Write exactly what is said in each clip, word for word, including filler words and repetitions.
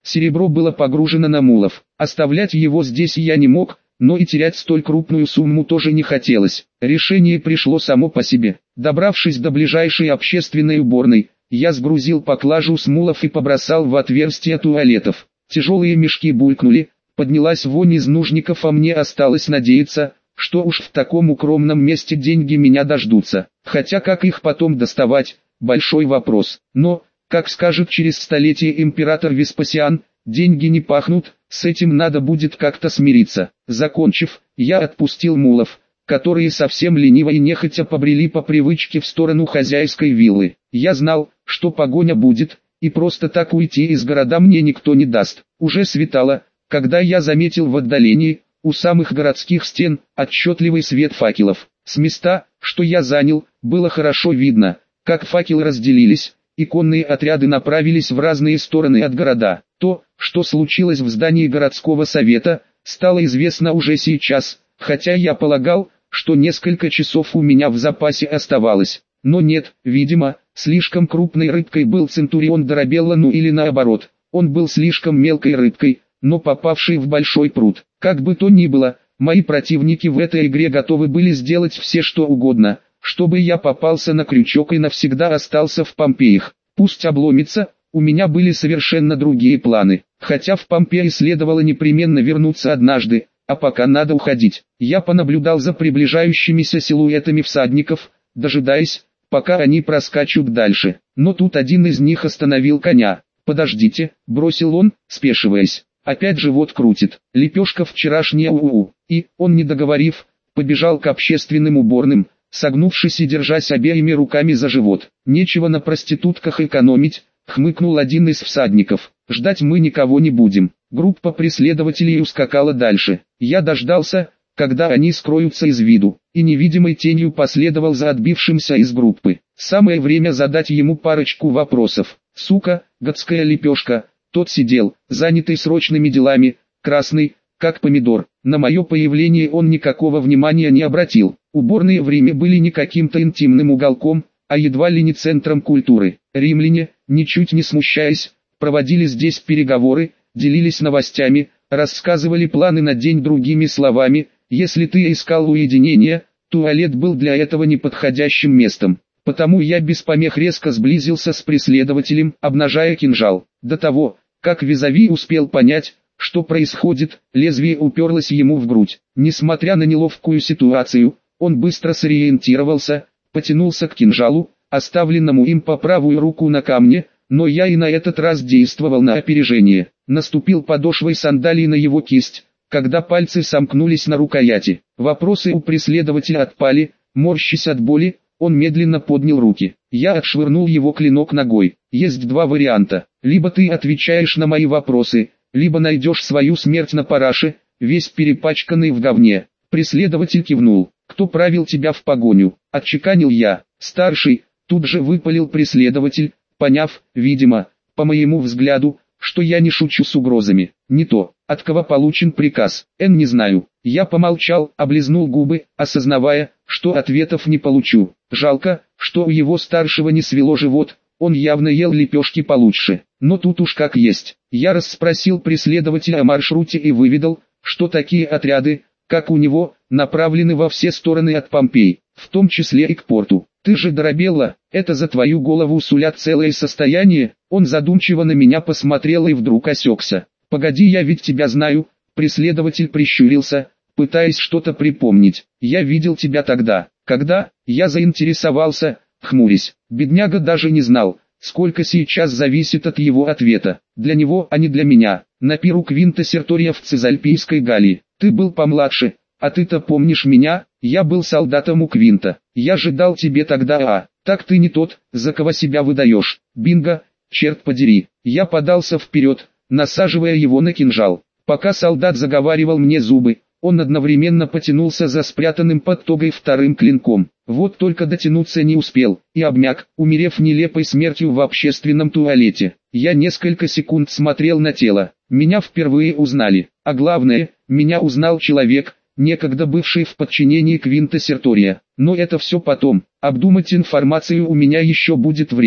Серебро было погружено на мулов. Оставлять его здесь я не мог, но и терять столь крупную сумму тоже не хотелось. Решение пришло само по себе. Добравшись до ближайшей общественной уборной, я сгрузил поклажу с мулов и побросал в отверстия туалетов. Тяжелые мешки булькнули, поднялась вонь из нужников, а мне осталось надеяться, что уж в таком укромном месте деньги меня дождутся. Хотя как их потом доставать, большой вопрос. Но, как скажет через столетие император Веспасиан, деньги не пахнут, с этим надо будет как-то смириться. Закончив, я отпустил мулов, которые совсем лениво и нехотя побрели по привычке в сторону хозяйской виллы. Я знал, что погоня будет, и просто так уйти из города мне никто не даст. Уже светало, когда я заметил в отдалении, у самых городских стен, отчетливый свет факелов. С места, что я занял, было хорошо видно, как факелы разделились, и конные отряды направились в разные стороны от города. То, что случилось в здании городского совета, стало известно уже сейчас, хотя я полагал, что несколько часов у меня в запасе оставалось. Но нет, видимо, слишком крупной рыбкой был Центурион Доробелла, ну или наоборот, он был слишком мелкой рыбкой, но попавшей в большой пруд. Как бы то ни было, мои противники в этой игре готовы были сделать все что угодно, чтобы я попался на крючок и навсегда остался в Помпеях. Пусть обломится, у меня были совершенно другие планы. Хотя в Помпеи следовало непременно вернуться однажды, а пока надо уходить. Я понаблюдал за приближающимися силуэтами всадников, дожидаясь, пока они проскачут дальше. Но тут один из них остановил коня. «Подождите», — бросил он, спешиваясь. «Опять живот крутит. Лепешка вчерашняя у-у-у». И, он не договорив, побежал к общественным уборным, согнувшись и держась обеими руками за живот. «Нечего на проститутках экономить», — хмыкнул один из всадников. «Ждать мы никого не будем». Группа преследователей ускакала дальше. Я дождался, когда они скроются из виду, и невидимой тенью последовал за отбившимся из группы. Самое время задать ему парочку вопросов. «Сука, гадская лепешка», тот сидел, занятый срочными делами, красный, как помидор. На мое появление он никакого внимания не обратил. Уборные в Риме были не каким-то интимным уголком, а едва ли не центром культуры. Римляне, ничуть не смущаясь, проводили здесь переговоры, делились новостями, рассказывали планы на день, другими словами. Если ты искал уединения, туалет был для этого неподходящим местом. Потому я без помех резко сблизился с преследователем, обнажая кинжал. До того, как визави успел понять, что происходит, лезвие уперлось ему в грудь. Несмотря на неловкую ситуацию, он быстро сориентировался, потянулся к кинжалу, оставленному им по правую руку на камне, но я и на этот раз действовал на опережение. Наступил подошвой сандалии на его кисть, когда пальцы сомкнулись на рукояти. Вопросы у преследователя отпали, морщась от боли, он медленно поднял руки. Я отшвырнул его клинок ногой. Есть два варианта. Либо ты отвечаешь на мои вопросы, либо найдешь свою смерть на параше, весь перепачканный в говне. Преследователь кивнул. Кто правил тебя в погоню? Отчеканил я. Старший, тут же выпалил преследователь, поняв, видимо, по моему взгляду, что я не шучу с угрозами. Не то, от кого получен приказ. Н не знаю. Я помолчал, облизнул губы, осознавая, что ответов не получу. Жалко, что у его старшего не свело живот, он явно ел лепешки получше. Но тут уж как есть. Я расспросил преследователя о маршруте и выведал, что такие отряды, как у него, направлены во все стороны от Помпей, в том числе и к порту. Ты же, Доробелла, это за твою голову сулят целое состояние? Он задумчиво на меня посмотрел и вдруг осекся. Погоди, я ведь тебя знаю. Преследователь прищурился, пытаясь что-то припомнить. Я видел тебя тогда. Когда? Я заинтересовался, хмурясь. Бедняга даже не знал, сколько сейчас зависит от его ответа. Для него, а не для меня. На пиру Квинта Сертория в Цезальпийской Галлии. Ты был помладше, а ты-то помнишь меня? Я был солдатом у Квинта. Я же дал тебе тогда, а, так ты не тот, за кого себя выдаешь. Бинго, черт подери. Я подался вперед, насаживая его на кинжал. Пока солдат заговаривал мне зубы, он одновременно потянулся за спрятанным под тогой вторым клинком. Вот только дотянуться не успел, и обмяк, умерев нелепой смертью в общественном туалете. Я несколько секунд смотрел на тело. Меня впервые узнали, а главное, меня узнал человек, некогда бывший в подчинении Квинта Сертория. Но это все потом, обдумать информацию у меня еще будет время.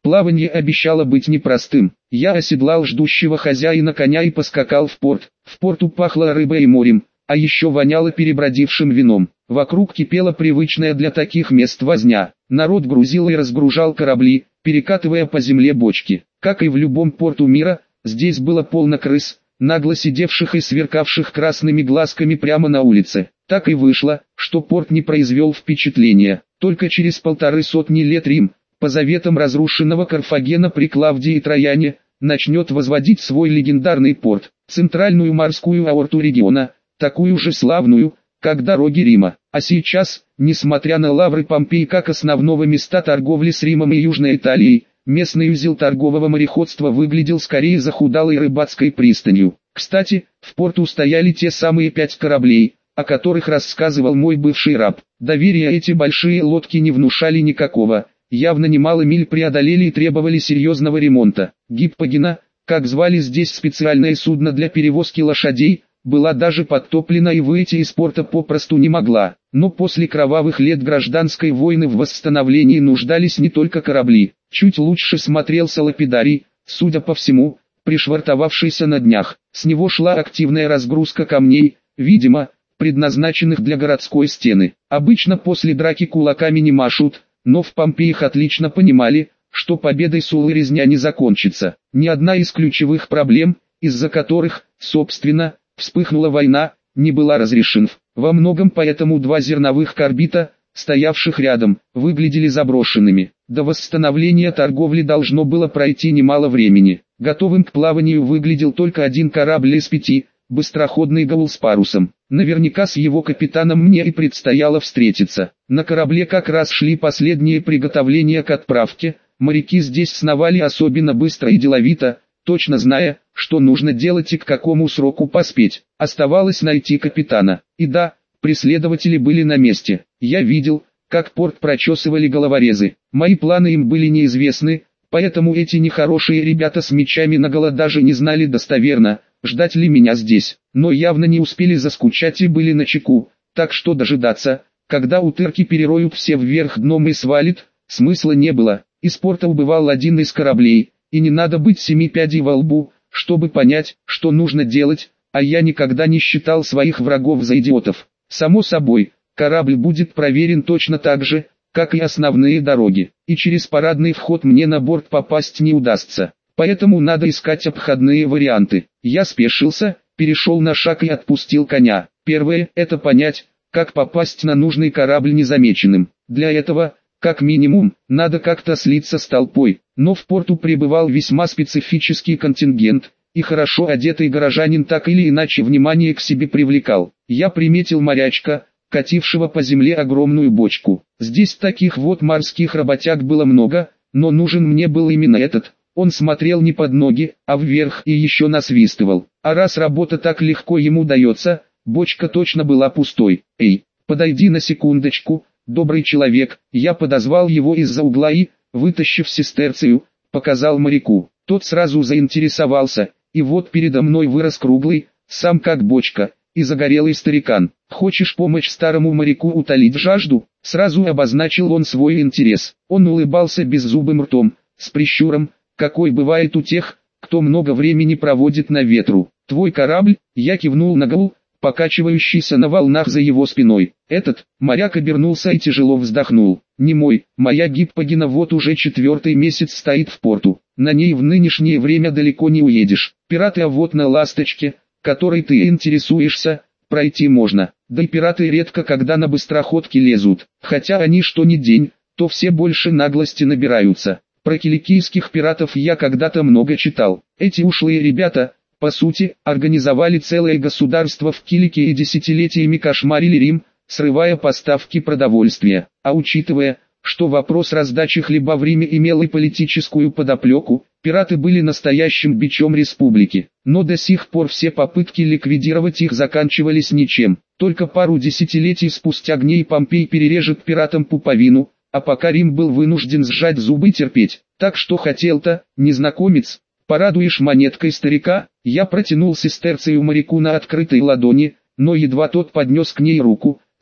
Плавание обещало быть непростым. Я оседлал ждущего хозяина коня и поскакал в порт. В порту пахло рыбой и морем, а еще воняло перебродившим вином. Вокруг кипела привычная для таких мест возня. Народ грузил и разгружал корабли, перекатывая по земле бочки. Как и в любом порту мира, здесь было полно крыс, нагло сидевших и сверкавших красными глазками прямо на улице. Так и вышло, что порт не произвел впечатления. Только через полторы сотни лет Рим, по заветам разрушенного Карфагена при Клавдии Трояне, начнет возводить свой легендарный порт, центральную морскую аорту региона, такую же славную, как дороги Рима. А сейчас, несмотря на лавры Помпеи как основного места торговли с Римом и Южной Италией, местный узел торгового мореходства выглядел скорее захудалой рыбацкой пристанью. Кстати, в порту стояли те самые пять кораблей, о которых рассказывал мой бывший раб. Доверия эти большие лодки не внушали никакого, явно немало миль преодолели и требовали серьезного ремонта. Гиппогена, как звали здесь специальное судно для перевозки лошадей, была даже подтоплена и выйти из порта попросту не могла. Но после кровавых лет гражданской войны в восстановлении нуждались не только корабли. Чуть лучше смотрелся лапидарий, судя по всему, пришвартовавшийся на днях. С него шла активная разгрузка камней, видимо, предназначенных для городской стены. Обычно после драки кулаками не машут, но в Помпеях отлично понимали, что победой Суллы резня не закончится. Ни одна из ключевых проблем, из-за которых, собственно, вспыхнула война, не была разрешена. Во многом поэтому два зерновых корбита, стоявших рядом, выглядели заброшенными. До восстановления торговли должно было пройти немало времени. Готовым к плаванию выглядел только один корабль из пяти, быстроходный Гаул с парусом. Наверняка с его капитаном мне и предстояло встретиться. На корабле как раз шли последние приготовления к отправке. Моряки здесь сновали особенно быстро и деловито, точно зная, что нужно делать и к какому сроку поспеть. Оставалось найти капитана. И да, преследователи были на месте. Я видел, как порт прочесывали головорезы. Мои планы им были неизвестны, поэтому эти нехорошие ребята с мечами наголо даже не знали достоверно, ждать ли меня здесь. Но явно не успели заскучать и были начеку, так что дожидаться, когда утырки перероют все вверх дном и свалит, смысла не было. Из порта убывал один из кораблей, и не надо быть семи пядей во лбу, чтобы понять, что нужно делать, а я никогда не считал своих врагов за идиотов. Само собой, корабль будет проверен точно так же, как и основные дороги, и через парадный вход мне на борт попасть не удастся. Поэтому надо искать обходные варианты. Я спешился, перешел на шаг и отпустил коня. Первое – это понять, как попасть на нужный корабль незамеченным. Для этого, как минимум, надо как-то слиться с толпой. Но в порту прибывал весьма специфический контингент, и хорошо одетый горожанин так или иначе внимание к себе привлекал. Я приметил морячка, катившего по земле огромную бочку. Здесь таких вот морских работяг было много, но нужен мне был именно этот. Он смотрел не под ноги, а вверх и еще насвистывал. А раз работа так легко ему дается, бочка точно была пустой. «Эй, подойди на секундочку, добрый человек», я подозвал его из-за угла и, вытащив сестерцию, показал моряку. Тот сразу заинтересовался, и вот передо мной вырос круглый, сам как бочка, и загорелый старикан. «Хочешь помочь старому моряку утолить жажду?» Сразу обозначил он свой интерес. Он улыбался беззубым ртом, с прищуром, какой бывает у тех, кто много времени проводит на ветру. «Твой корабль?» Я кивнул на Гаул, покачивающийся на волнах за его спиной. Этот, моряк обернулся и тяжело вздохнул. «Не мой, моя Гиппогена вот уже четвертый месяц стоит в порту. На ней в нынешнее время далеко не уедешь. Пираты, а вот на ласточке, которой ты интересуешься, пройти можно. Да и пираты редко когда на быстроходке лезут. Хотя они что ни день, то все больше наглости набираются. Про киликийских пиратов я когда-то много читал. Эти ушлые ребята, по сути, организовали целое государство в Киликии и десятилетиями кошмарили Рим, срывая поставки продовольствия. А учитывая, что вопрос раздачи хлеба в Риме имел и политическую подоплеку, пираты были настоящим бичом республики. Но до сих пор все попытки ликвидировать их заканчивались ничем. Только пару десятилетий спустя Гней Помпей перережет пиратам пуповину, а пока Рим был вынужден сжать зубы и терпеть. Так что хотел-то, незнакомец, порадуешь монеткой старика. Я протянул сестерцию моряку на открытой ладони, но едва тот поднес к ней руку,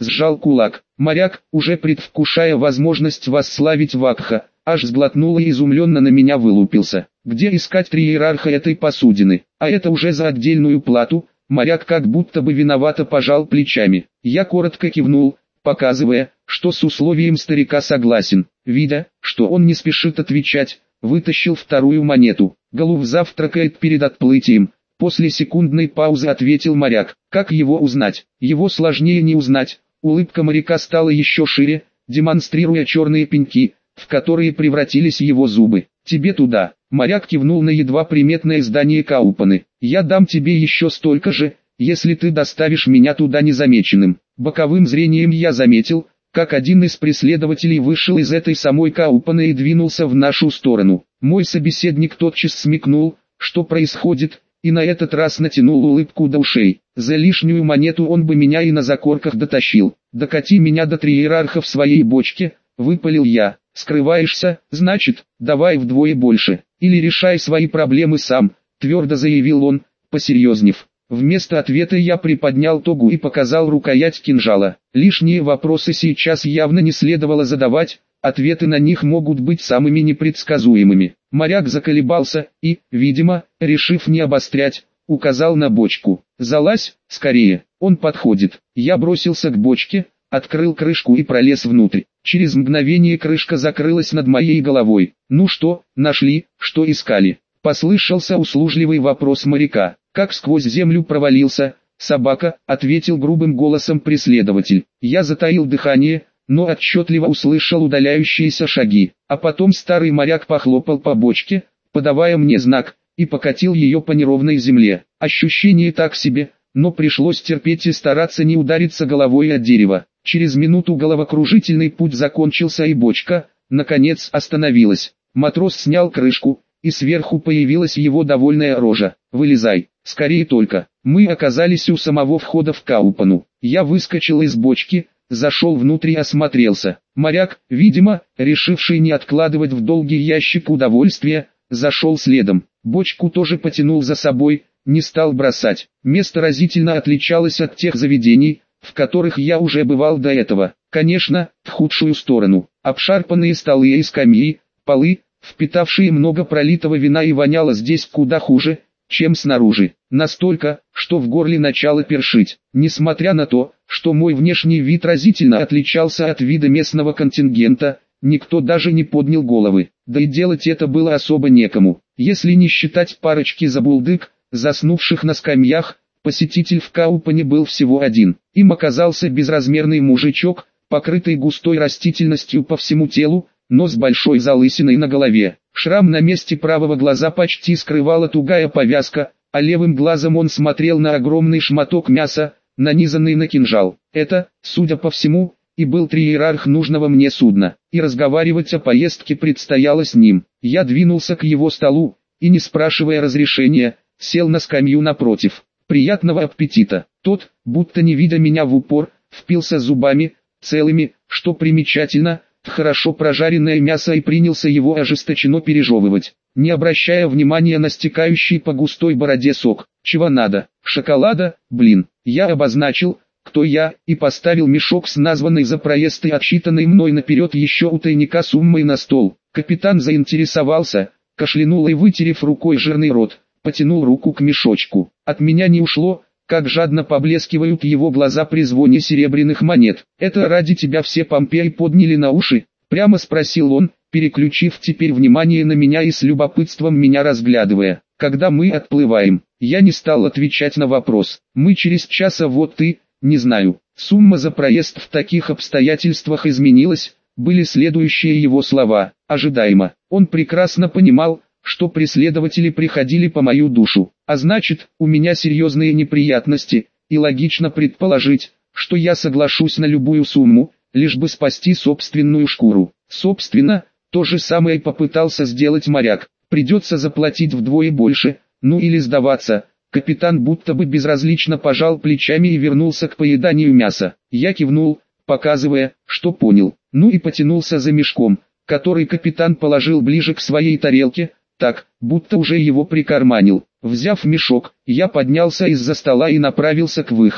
сжал кулак. Моряк, уже предвкушая возможность восславить Вакха, аж сглотнул и изумленно на меня вылупился. Где искать триерарха этой посудины? А это уже за отдельную плату. Моряк как будто бы виновато пожал плечами. Я коротко кивнул, показывая, что с условием старика согласен. Видя, что он не спешит отвечать, вытащил вторую монету. Голуб завтракает перед отплытием. После секундной паузы ответил моряк. Как его узнать? Его сложнее не узнать. Улыбка моряка стала еще шире, демонстрируя черные пеньки, в которые превратились его зубы. Тебе туда. Моряк кивнул на едва приметное здание Каупаны. Я дам тебе еще столько же, если ты доставишь меня туда незамеченным. Боковым зрением я заметил, как один из преследователей вышел из этой самой Каупаны и двинулся в нашу сторону. Мой собеседник тотчас смекнул, что происходит, и на этот раз натянул улыбку до ушей. За лишнюю монету он бы меня и на закорках дотащил. Докати меня до триерарха в своей бочке, выпалил я. Скрываешься, значит, давай вдвое больше, или решай свои проблемы сам, твердо заявил он, посерьезнев. Вместо ответа я приподнял тогу и показал рукоять кинжала. Лишние вопросы сейчас явно не следовало задавать, ответы на них могут быть самыми непредсказуемыми. Моряк заколебался и, видимо, решив не обострять, указал на бочку. «Залазь, скорее, он подходит». Я бросился к бочке, открыл крышку и пролез внутрь. Через мгновение крышка закрылась над моей головой. «Ну что, нашли, что искали?» Послышался услужливый вопрос моряка. «Как сквозь землю провалился, собака», — ответил грубым голосом преследователь. Я затаил дыхание, но отчетливо услышал удаляющиеся шаги. А потом старый моряк похлопал по бочке, подавая мне знак, и покатил ее по неровной земле. Ощущение так себе, но пришлось терпеть и стараться не удариться головой о дерево. Через минуту головокружительный путь закончился и бочка, наконец, остановилась. Матрос снял крышку, и сверху появилась его довольная рожа. «Вылезай, скорее только». Мы оказались у самого входа в Каупану. Я выскочил из бочки, зашел внутрь и осмотрелся. Моряк, видимо, решивший не откладывать в долгий ящик удовольствия, зашел следом. Бочку тоже потянул за собой, не стал бросать. Место разительно отличалось от тех заведений, в которых я уже бывал до этого. Конечно, в худшую сторону. Обшарпанные столы и скамьи, полы, впитавшие много пролитого вина, и воняло здесь куда хуже, чем снаружи. Настолько, что в горле начало першить. Несмотря на то, что мой внешний вид разительно отличался от вида местного контингента, никто даже не поднял головы. Да и делать это было особо некому. Если не считать парочки забулдык, заснувших на скамьях, посетитель в Каупане был всего один. Им оказался безразмерный мужичок, покрытый густой растительностью по всему телу, но с большой залысиной на голове. Шрам на месте правого глаза почти скрывала тугая повязка, а левым глазом он смотрел на огромный шматок мяса, нанизанный на кинжал. Это, судя по всему, и был триерарх нужного мне судна, и разговаривать о поездке предстояло с ним. Я двинулся к его столу, и, не спрашивая разрешения, сел на скамью напротив. «Приятного аппетита!» Тот, будто не видя меня в упор, впился зубами, целыми, что примечательно, в хорошо прожаренное мясо и принялся его ожесточенно пережевывать, не обращая внимания на стекающий по густой бороде сок. «Чего надо? Шоколада? Блин!» Я обозначил, кто я, и поставил мешок с названной за проезд и отсчитанной мной наперед еще у тайника суммой на стол. Капитан заинтересовался, кашлянул и, вытерев рукой жирный рот, потянул руку к мешочку. От меня не ушло, как жадно поблескивают его глаза при звоне серебряных монет. «Это ради тебя все Помпеи подняли на уши?» — прямо спросил он, переключив теперь внимание на меня и с любопытством меня разглядывая. «Когда мы отплываем?» Я не стал отвечать на вопрос. «Мы через час, а вот ты...» «Не знаю». Сумма за проезд в таких обстоятельствах изменилась, были следующие его слова. Ожидаемо. Он прекрасно понимал, что преследователи приходили по мою душу, а значит, у меня серьезные неприятности, и логично предположить, что я соглашусь на любую сумму, лишь бы спасти собственную шкуру. Собственно, то же самое попытался сделать моряк. Придется заплатить вдвое больше, ну или сдаваться. Капитан будто бы безразлично пожал плечами и вернулся к поеданию мяса. Я кивнул, показывая, что понял. Ну и потянулся за мешком, который капитан положил ближе к своей тарелке, так, будто уже его прикарманил. Взяв мешок, я поднялся из-за стола и направился к выходу.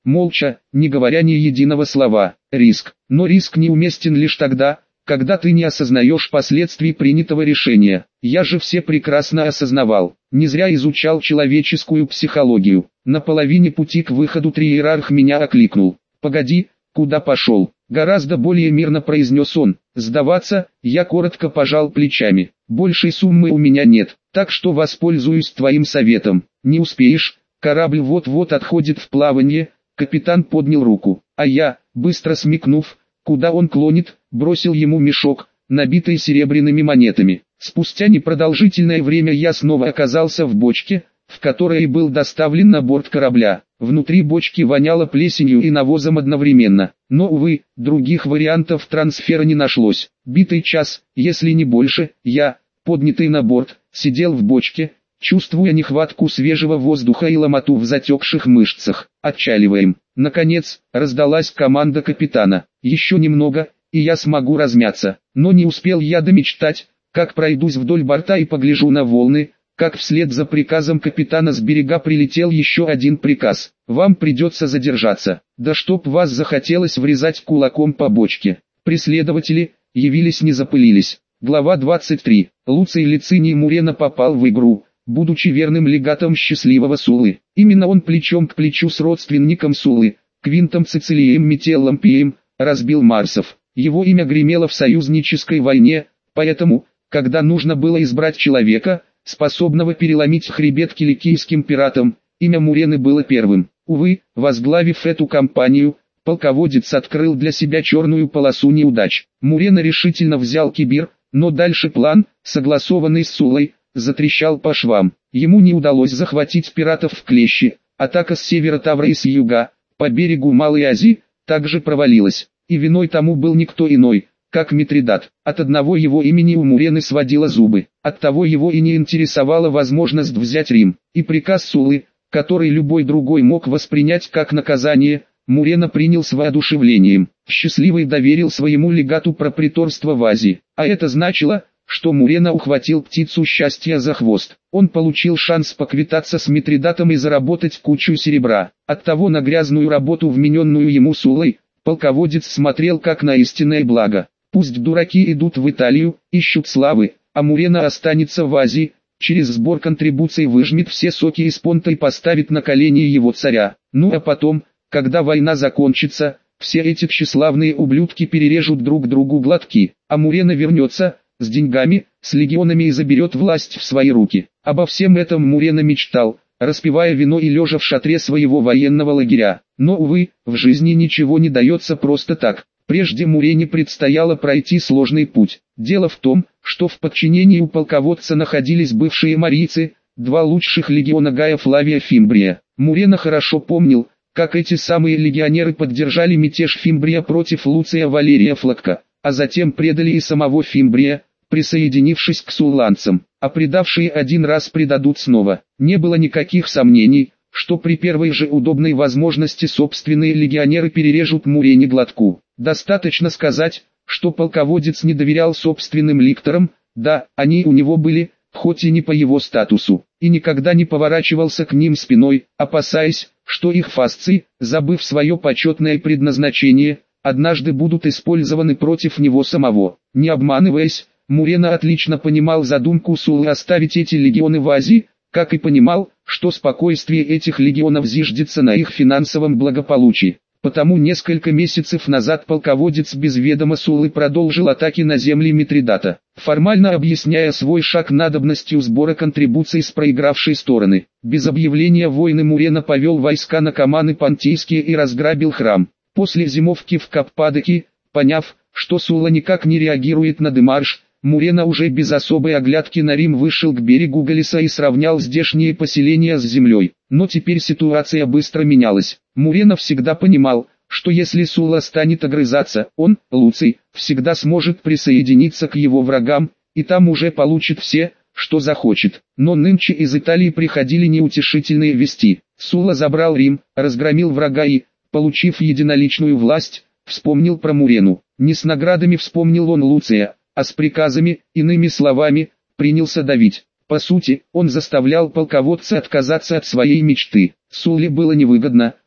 молча, не говоря ни единого слова. Риск. Но риск неуместен лишь тогда, когда ты не осознаешь последствий принятого решения. Я же все прекрасно осознавал. Не зря изучал человеческую психологию. На половине пути к выходу триерарх меня окликнул. «Погоди, куда пошел?» Гораздо более мирно произнес он. «Сдаваться?» Я коротко пожал плечами. «Большей суммы у меня нет, так что воспользуюсь твоим советом. Не успеешь, корабль вот-вот отходит в плавание». Капитан поднял руку, а я, быстро смекнув, куда он клонит, бросил ему мешок, набитый серебряными монетами. Спустя непродолжительное время я снова оказался в бочке, в которой и был доставлен на борт корабля. Внутри бочки воняло плесенью и навозом одновременно. Но, увы, других вариантов трансфера не нашлось. Битый час, если не больше, я, поднятый на борт, сидел в бочке, чувствуя нехватку свежего воздуха и ломоту в затекших мышцах. «Отчаливаем». Наконец, раздалась команда капитана. «Еще немного, и я смогу размяться». Но не успел я домечтать, как пройдусь вдоль борта и погляжу на волны, как вслед за приказом капитана с берега прилетел еще один приказ. «Вам придется задержаться». Да чтоб вас захотелось врезать кулаком по бочке. Преследователи, явились не запылились. Глава двадцать три. Луций Лициний Мурена попал в игру, будучи верным легатом счастливого Суллы. Именно он плечом к плечу с родственником Суллы, Квинтом Цицилием Метеллом Пием, разбил Марсов. Его имя гремело в союзнической войне, поэтому, когда нужно было избрать человека, способного переломить хребет киликийским пиратам, имя Мурены было первым. Увы, возглавив эту кампанию, полководец открыл для себя черную полосу неудач. Мурена решительно взял Кибир, но дальше план, согласованный с Суллой, затрещал по швам. Ему не удалось захватить пиратов в клещи. Атака с севера Тавра и с юга, по берегу Малой Азии, также провалилась. И виной тому был никто иной, как Митридат. От одного его имени у Мурены сводило зубы. Оттого его и не интересовала возможность взять Рим. И приказ Суллы, который любой другой мог воспринять как наказание, Мурена принял с воодушевлением. Счастливый доверил своему легату проприторство в Азии. А это значило, что Мурена ухватил птицу счастья за хвост. Он получил шанс поквитаться с Митридатом и заработать кучу серебра. Оттого на грязную работу, вмененную ему Суллой, полководец смотрел как на истинное благо. Пусть дураки идут в Италию, ищут славы, а Мурена останется в Азии, через сбор контрибуций выжмет все соки из понта и поставит на колени его царя. Ну а потом, когда война закончится, все эти тщеславные ублюдки перережут друг другу глотки, а Мурена вернется, с деньгами, с легионами и заберет власть в свои руки. Обо всем этом Мурена мечтал, распивая вино и лежа в шатре своего военного лагеря. Но, увы, в жизни ничего не дается просто так. Прежде Мурене предстояло пройти сложный путь. Дело в том, что в подчинении у полководца находились бывшие марийцы, два лучших легиона Гая Флавия Фимбрия. Мурена хорошо помнил, как эти самые легионеры поддержали мятеж Фимбрия против Луция Валерия Флакка, а затем предали и самого Фимбрия, присоединившись к сулланцам, а предавшие один раз предадут снова. Не было никаких сомнений, что при первой же удобной возможности собственные легионеры перережут Мурене глотку. Достаточно сказать, что полководец не доверял собственным ликторам, да, они у него были, хоть и не по его статусу, и никогда не поворачивался к ним спиной, опасаясь, что их фасции, забыв свое почетное предназначение, однажды будут использованы против него самого. Не обманываясь, Мурена отлично понимал задумку Суллы оставить эти легионы в Азии, как и понимал, что спокойствие этих легионов зиждется на их финансовом благополучии. Потому несколько месяцев назад полководец без ведома Суллы продолжил атаки на земли Митридата, формально объясняя свой шаг надобностью сбора контрибуций с проигравшей стороны. Без объявления войны Мурена повел войска на Каманы Понтийские и разграбил храм. После зимовки в Каппадокии, поняв, что Сулла никак не реагирует на демарш, Мурена уже без особой оглядки на Рим вышел к берегу Галиса и сравнял здешние поселения с землей. Но теперь ситуация быстро менялась. Мурена всегда понимал, что если Сулла станет огрызаться, он, Луций, всегда сможет присоединиться к его врагам, и там уже получит все, что захочет. Но нынче из Италии приходили неутешительные вести. Сулла забрал Рим, разгромил врага и, получив единоличную власть, вспомнил про Мурену. Не с наградами вспомнил он Луция, а с приказами, иными словами, принялся давить. По сути, он заставлял полководца отказаться от своей мечты. Сулле было невыгодно,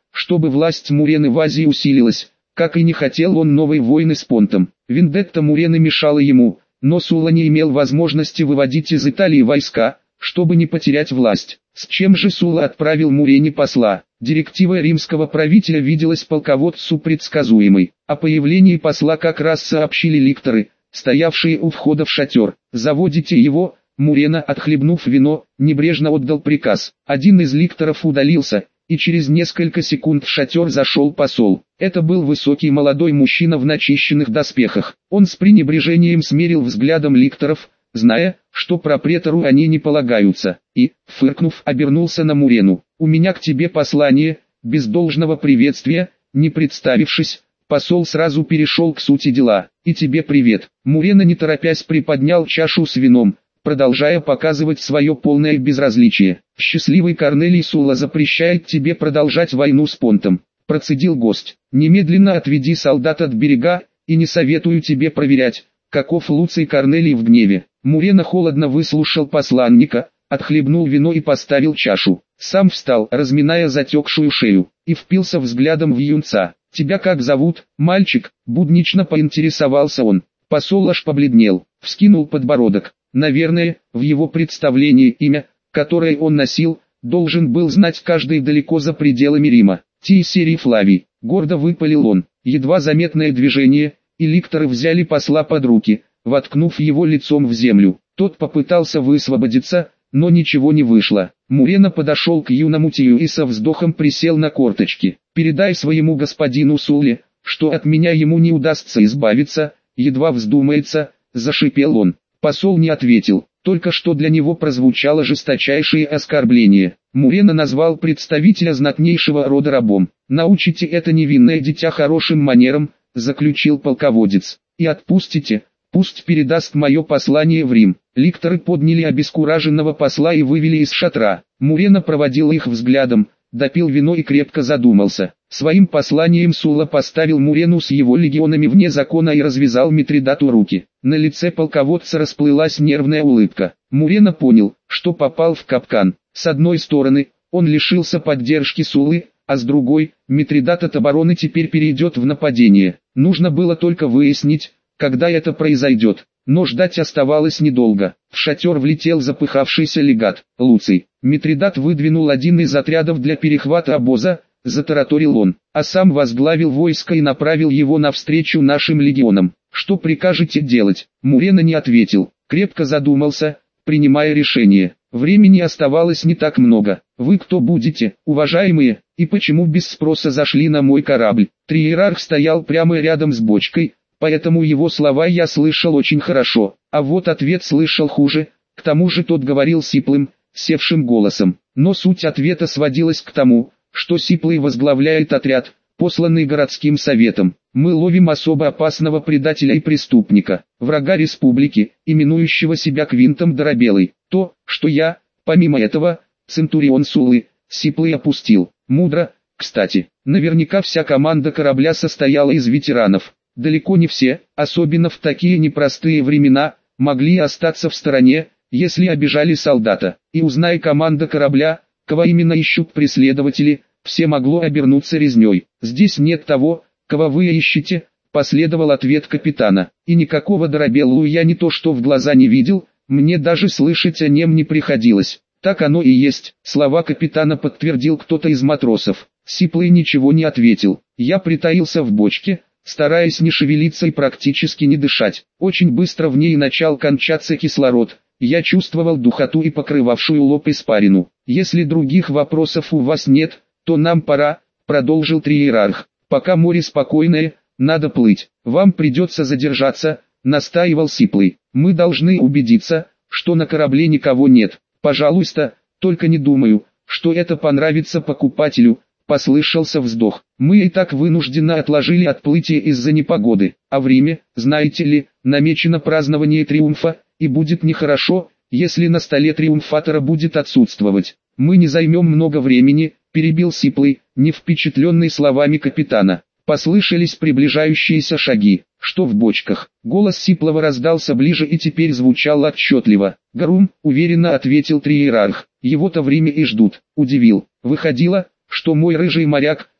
чтобы власть Мурены в Азии усилилась, как и не хотел он новой войны с Понтом. Вендетта Мурены мешала ему, но Сулла не имел возможности выводить из Италии войска, чтобы не потерять власть. С чем же Сулла отправил Мурене посла? Директива римского правителя виделась полководцу предсказуемой. О появлении посла как раз сообщили ликторы, стоявшие у входа в шатер. «Заводите его». Мурена, отхлебнув вино, небрежно отдал приказ. Один из ликторов удалился, и через несколько секунд в шатер зашел посол. Это был высокий молодой мужчина в начищенных доспехах. Он с пренебрежением смерил взглядом ликторов, зная, что пропретору они не полагаются, и, фыркнув, обернулся на Мурену. «У меня к тебе послание». Без должного приветствия, не представившись, посол сразу перешел к сути дела. «И тебе привет». Мурена не торопясь приподнял чашу с вином, продолжая показывать свое полное безразличие. «Счастливый Корнелий Сулла запрещает тебе продолжать войну с Понтом», процедил гость. «Немедленно отведи солдат от берега, и не советую тебе проверять, каков Луций Корнелий в гневе». Мурена холодно выслушал посланника, отхлебнул вино и поставил чашу. Сам встал, разминая затекшую шею, и впился взглядом в юнца. «Тебя как зовут, мальчик?» — буднично поинтересовался он. Посол аж побледнел, вскинул подбородок. Наверное, в его представлении имя, которое он носил, должен был знать каждый далеко за пределами Рима. Тиесерий Флавий, гордо выпалил он. Едва заметное движение, и ликторы взяли посла под руки, воткнув его лицом в землю. Тот попытался высвободиться, но ничего не вышло. Мурена подошел к юному Тию и со вздохом присел на корточки. «Передай своему господину Сулле, что от меня ему не удастся избавиться, едва вздумается», — зашипел он. Посол не ответил, только что для него прозвучало жесточайшее оскорбление. Мурена назвал представителя знатнейшего рода рабом. «Научите это невинное дитя хорошим манерам», — заключил полководец, — «и отпустите, пусть передаст мое послание в Рим». Ликторы подняли обескураженного посла и вывели из шатра. Мурена проводил их взглядом, допил вино и крепко задумался. Своим посланием Сулла поставил Мурену с его легионами вне закона и развязал Митридату руки. На лице полководца расплылась нервная улыбка. Мурена понял, что попал в капкан. С одной стороны, он лишился поддержки Суллы, а с другой, Митридат от обороны теперь перейдет в нападение. Нужно было только выяснить, когда это произойдет. Но ждать оставалось недолго. В шатер влетел запыхавшийся легат, Луций. Митридат выдвинул один из отрядов для перехвата обоза, затараторил он, а сам возглавил войско и направил его навстречу нашим легионам. «Что прикажете делать?» Мурена не ответил, крепко задумался, принимая решение. Времени оставалось не так много. «Вы кто будете, уважаемые, и почему без спроса зашли на мой корабль?» Триерарх стоял прямо рядом с бочкой, поэтому его слова я слышал очень хорошо, а вот ответ слышал хуже. К тому же тот говорил сиплым, севшим голосом. Но суть ответа сводилась к тому, что Сиплый возглавляет отряд, посланный городским советом. «Мы ловим особо опасного предателя и преступника, врага республики, именующего себя Квинтом Доробелой. То, что я, помимо этого, Центурион Суллы», Сиплый опустил. «Мудро, кстати. Наверняка вся команда корабля состояла из ветеранов. Далеко не все, особенно в такие непростые времена, могли остаться в стороне, если обижали солдата. И узнай команда корабля, кого именно ищут преследователи, все могло обернуться резней. Здесь нет того, кого вы ищете», последовал ответ капитана. «И никакого Доробеллу я не то что в глаза не видел, мне даже слышать о нем не приходилось». «Так оно и есть», слова капитана подтвердил кто-то из матросов. Сиплый ничего не ответил. Я притаился в бочке, стараясь не шевелиться и практически не дышать. Очень быстро в ней начал кончаться кислород. Я чувствовал духоту и покрывавшую лоб испарину. «Если других вопросов у вас нет, то нам пора», продолжил Триерарх. «Пока море спокойное, надо плыть. Вам придется задержаться», настаивал Сиплый. «Мы должны убедиться, что на корабле никого нет. Пожалуйста, только не думаю, что это понравится покупателю», послышался вздох. «Мы и так вынужденно отложили отплытие из-за непогоды, а в Риме, знаете ли, намечено празднование триумфа, и будет нехорошо, если на столе триумфатора будет отсутствовать. Мы не займем много времени», перебил Сиплый, не впечатленный словами капитана. Послышались приближающиеся шаги. «Что в бочках?» Голос Сиплова раздался ближе и теперь звучал отчетливо. «Гарум», уверенно ответил Триерарх. «Его-то в Риме и ждут». Удивил. «Выходило, что мой рыжий моряк,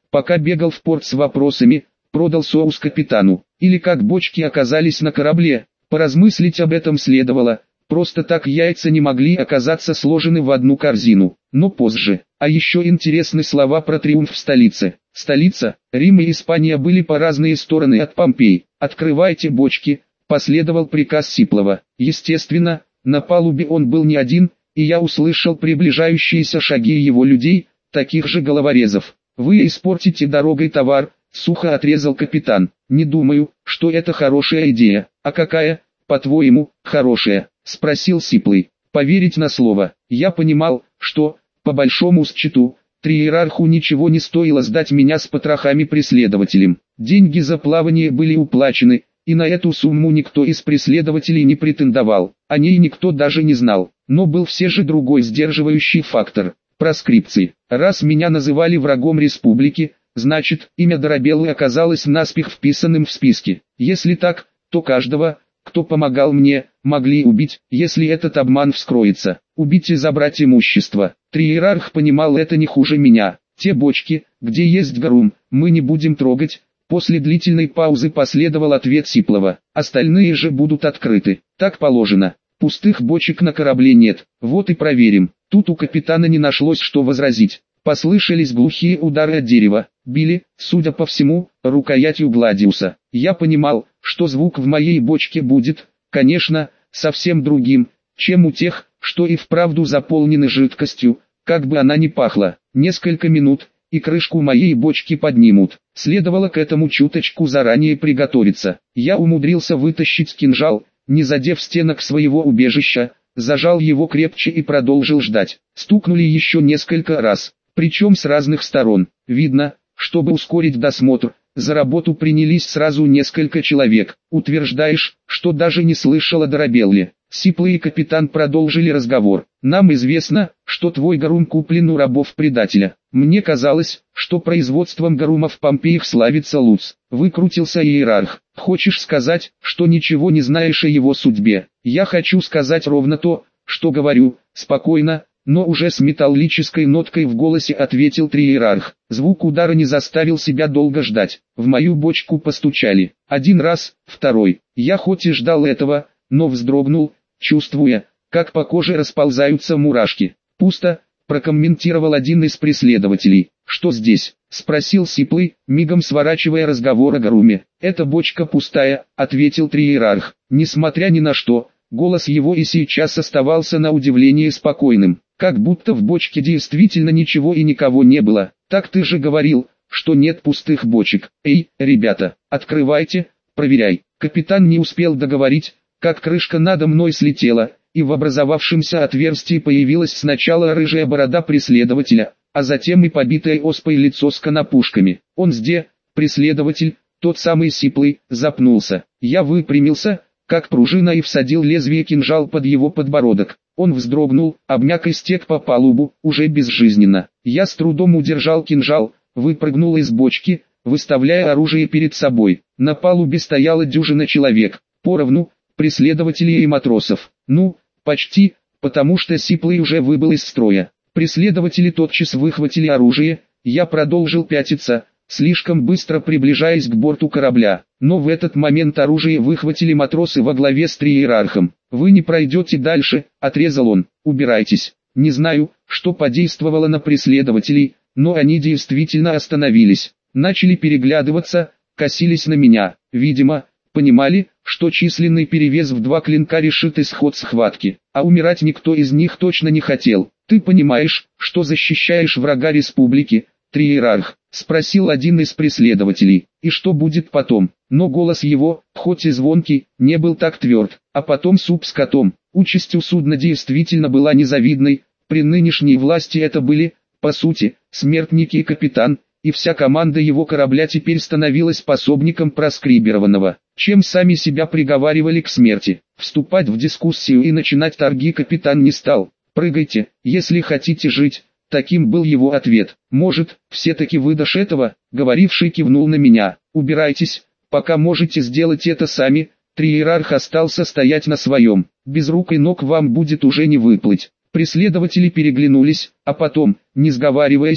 Пока бегал в порт с вопросами, продал соус капитану, или как бочки оказались на корабле, поразмыслить об этом следовало. Просто так яйца не могли оказаться сложены в одну корзину, но позже. А еще интересны слова про триумф в столице. Столица, Рим и Испания были по разные стороны от Помпей. «Открывайте бочки», последовал приказ Сиплова. Естественно, на палубе он был не один, и я услышал приближающиеся шаги его людей, таких же головорезов. «Вы испортите дорогой товар», сухо отрезал капитан. «Не думаю, что это хорошая идея». «А какая, по-твоему, хорошая?» спросил Сиплый. Поверить на слово. Я понимал, что, по большому счету, триерарху ничего не стоило сдать меня с потрохами преследователям. Деньги за плавание были уплачены, и на эту сумму никто из преследователей не претендовал. О ней никто даже не знал. Но был все же другой сдерживающий фактор – проскрипции. Раз меня называли врагом республики, значит, имя Доробеллы оказалось наспех вписанным в списки. Если так, то каждого, кто помогал мне, могли убить, если этот обман вскроется. Убить и забрать имущество. Триерарх понимал это не хуже меня. Те бочки, где есть Гарум, мы не будем трогать. После длительной паузы последовал ответ Сиплова. Остальные же будут открыты. Так положено. Пустых бочек на корабле нет. Вот и проверим. Тут у капитана не нашлось что возразить. Послышались глухие удары от дерева. Били, судя по всему, рукоятью Гладиуса. Я понимал, что звук в моей бочке будет, конечно, совсем другим, чем у тех, что и вправду заполнены жидкостью, как бы она ни пахла. Несколько минут, и крышку моей бочки поднимут. Следовало к этому чуточку заранее приготовиться. Я умудрился вытащить кинжал, не задев стенок своего убежища, зажал его крепче и продолжил ждать. Стукнули еще несколько раз, причем с разных сторон. Видно, чтобы ускорить досмотр, за работу принялись сразу несколько человек. Утверждаешь, что даже не слышал о Доробелле? Сиплый и капитан продолжили разговор. Нам известно, что твой Гарум куплен у рабов-предателя. Мне казалось, что производством Гарума в Помпеях славится Луц. Выкрутился иерарх. Хочешь сказать, что ничего не знаешь о его судьбе? Я хочу сказать ровно то, что говорю, спокойно, но уже с металлической ноткой в голосе ответил триерарх. Звук удара не заставил себя долго ждать. В мою бочку постучали. Один раз, второй. Я хоть и ждал этого, но вздрогнул, чувствуя, как по коже расползаются мурашки. «Пусто», — прокомментировал один из преследователей. «Что здесь?» — спросил Сиплый, мигом сворачивая разговор о Гаруме. «Эта бочка пустая», — ответил триерарх. Несмотря ни на что, голос его и сейчас оставался на удивление спокойным. Как будто в бочке действительно ничего и никого не было. «Так ты же говорил, что нет пустых бочек. Эй, ребята, открывайте, проверяй». Капитан не успел договорить, как крышка надо мной слетела, и в образовавшемся отверстии появилась сначала рыжая борода преследователя, а затем и побитое оспой лицо с конопушками. Он где, преследователь, тот самый Сиплый, запнулся. Я выпрямился, как пружина, и всадил лезвие кинжал под его подбородок. Он вздрогнул, обмяк и стек по палубу, уже безжизненно. Я с трудом удержал кинжал, выпрыгнул из бочки, выставляя оружие перед собой. На палубе стояла дюжина человек, поровну, преследователей и матросов. Ну, почти, потому что Сиплый уже выбыл из строя. Преследователи тотчас выхватили оружие, я продолжил пятиться, слишком быстро приближаясь к борту корабля. Но в этот момент оружие выхватили матросы во главе с триерархом. «Вы не пройдете дальше», — отрезал он, — «убирайтесь». Не знаю, что подействовало на преследователей, но они действительно остановились. Начали переглядываться, косились на меня. Видимо, понимали, что численный перевес в два клинка решит исход схватки. А умирать никто из них точно не хотел. «Ты понимаешь, что защищаешь врага республики, триерарх?» — спросил один из преследователей. «И что будет потом?» Но голос его, хоть и звонкий, не был так тверд. А потом суп с котом. Участь у судна действительно была незавидной. При нынешней власти это были, по сути, смертники и капитан, и вся команда его корабля теперь становилась пособником проскрибированного, чем сами себя приговаривали к смерти. Вступать в дискуссию и начинать торги капитан не стал. «Прыгайте, если хотите жить». Таким был его ответ. «Может, все-таки выдашь этого?» Говоривший кивнул на меня. «Убирайтесь, пока можете сделать это сами». Триерарх остался стоять на своем. «Без рук и ног вам будет уже не выплыть». Преследователи переглянулись, а потом, не сговариваясь,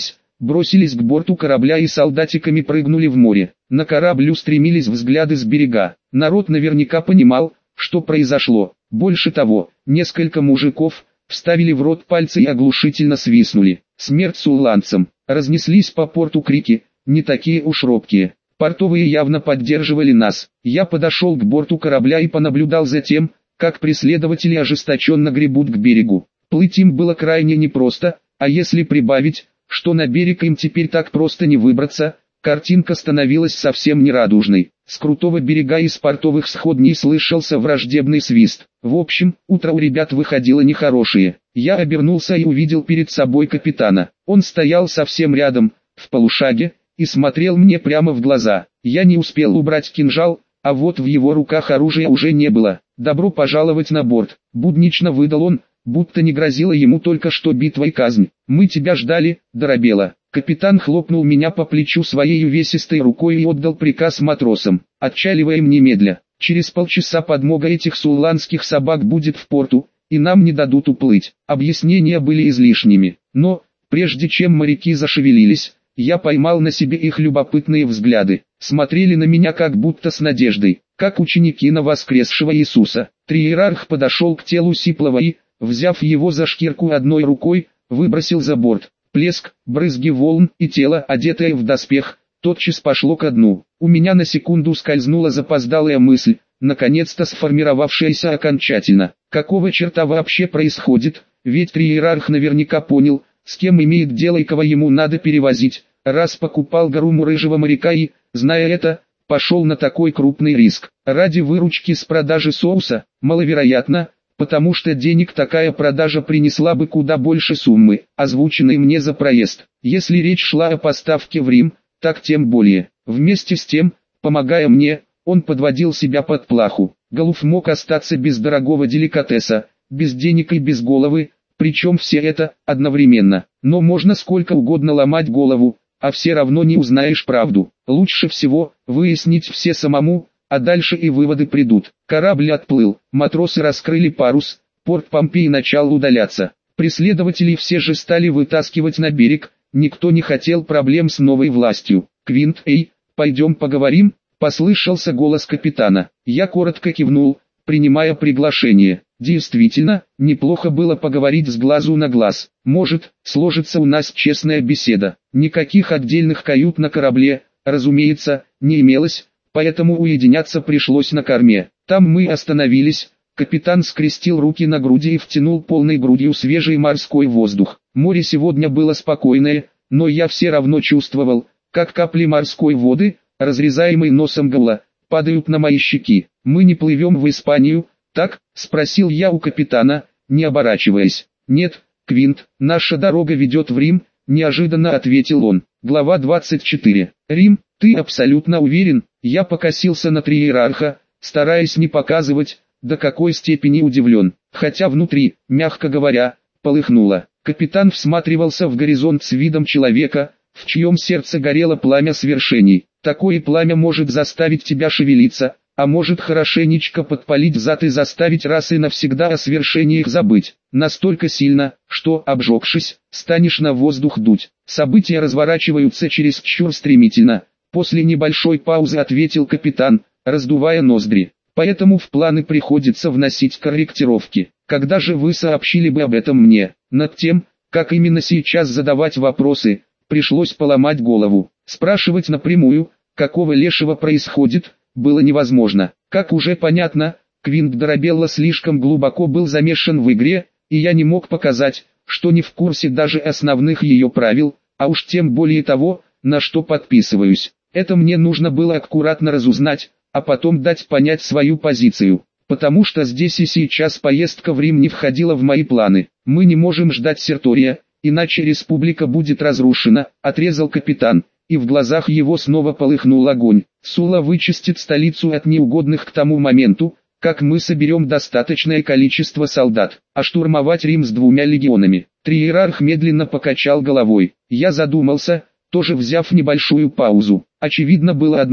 бросились к борту корабля и солдатиками прыгнули в море. На корабль устремились взгляды с берега. Народ наверняка понимал, что произошло. Больше того, несколько мужиков вставили в рот пальцы и оглушительно свистнули. Смерть сулланцам. Разнеслись по порту крики, не такие уж робкие. Портовые явно поддерживали нас. Я подошел к борту корабля и понаблюдал за тем, как преследователи ожесточенно гребут к берегу. Плыть им было крайне непросто, а если прибавить, что на берег им теперь так просто не выбраться, картинка становилась совсем нерадужной. С крутого берега из портовых сходней слышался враждебный свист. В общем, утро у ребят выходило нехорошее. Я обернулся и увидел перед собой капитана. Он стоял совсем рядом, в полушаге, и смотрел мне прямо в глаза. Я не успел убрать кинжал, а вот в его руках оружия уже не было. «Добро пожаловать на борт», — буднично выдал он, будто не грозила ему только что битва и казнь. «Мы тебя ждали, Доробела». Капитан хлопнул меня по плечу своей увесистой рукой и отдал приказ матросам: «Отчаливаем немедля. Через полчаса подмога этих сулланских собак будет в порту, и нам не дадут уплыть». Объяснения были излишними, но, прежде чем моряки зашевелились, я поймал на себе их любопытные взгляды. Смотрели на меня как будто с надеждой, как ученики на воскресшего Иисуса. Триерарх подошел к телу Сиплова и, взяв его за шкирку одной рукой, выбросил за борт. Плеск, брызги волн, и тело, одетое в доспех, тотчас пошло ко дну. У меня на секунду скользнула запоздалая мысль, наконец-то сформировавшаяся окончательно. Какого черта вообще происходит? Ведь Триерарх наверняка понял, с кем имеет дело и кого ему надо перевозить, раз покупал гору рыжего моряка и, зная это, пошел на такой крупный риск. Ради выручки с продажи соуса? Маловероятно, потому что денег такая продажа принесла бы куда больше суммы, озвученной мне за проезд. Если речь шла о поставке в Рим, так тем более. Вместе с тем, помогая мне, он подводил себя под плаху. Голуб мог остаться без дорогого деликатеса, без денег и без головы, причем все это одновременно. Но можно сколько угодно ломать голову, а все равно не узнаешь правду. Лучше всего выяснить все самому, а дальше и выводы придут. Корабль отплыл, матросы раскрыли парус, порт Помпеи начал удаляться. Преследователи все же стали вытаскивать на берег, никто не хотел проблем с новой властью. «Квинт, эй, пойдем поговорим», — послышался голос капитана. Я коротко кивнул, принимая приглашение. Действительно, неплохо было поговорить с глазу на глаз. Может, сложится у нас честная беседа. Никаких отдельных кают на корабле, разумеется, не имелось, поэтому уединяться пришлось на корме. Там мы остановились, капитан скрестил руки на груди и втянул полной грудью свежий морской воздух. Море сегодня было спокойное, но я все равно чувствовал, как капли морской воды, разрезаемой носом гаула, падают на мои щеки. «Мы не плывем в Испанию, так?» — спросил я у капитана, не оборачиваясь. «Нет, Квинт, наша дорога ведет в Рим», — неожиданно ответил он. Глава двадцать четыре. «Рим, ты абсолютно уверен?» Я покосился на Триерарха, стараясь не показывать, до какой степени удивлен, хотя внутри, мягко говоря, полыхнуло. Капитан всматривался в горизонт с видом человека, в чьем сердце горело пламя свершений. Такое пламя может заставить тебя шевелиться, а может хорошенечко подпалить зад и заставить раз и навсегда о свершениях забыть. Настолько сильно, что, обжегшись, станешь на воздух дуть. События разворачиваются чересчур стремительно. После небольшой паузы ответил капитан, раздувая ноздри. Поэтому в планы приходится вносить корректировки. Когда же вы сообщили бы об этом мне? Над тем, как именно сейчас задавать вопросы, пришлось поломать голову. Спрашивать напрямую, какого лешего происходит, было невозможно. Как уже понятно, Квинт Доробелла слишком глубоко был замешан в игре, и я не мог показать, что не в курсе даже основных ее правил, а уж тем более того, на что подписываюсь. Это мне нужно было аккуратно разузнать, а потом дать понять свою позицию. Потому что здесь и сейчас поездка в Рим не входила в мои планы. Мы не можем ждать Сертория, иначе республика будет разрушена, отрезал капитан, и в глазах его снова полыхнул огонь. Сула вычистит столицу от неугодных к тому моменту, как мы соберем достаточное количество солдат, а штурмовать Рим с двумя легионами. Триерарх медленно покачал головой. Я задумался, тоже взяв небольшую паузу. Очевидно было одно,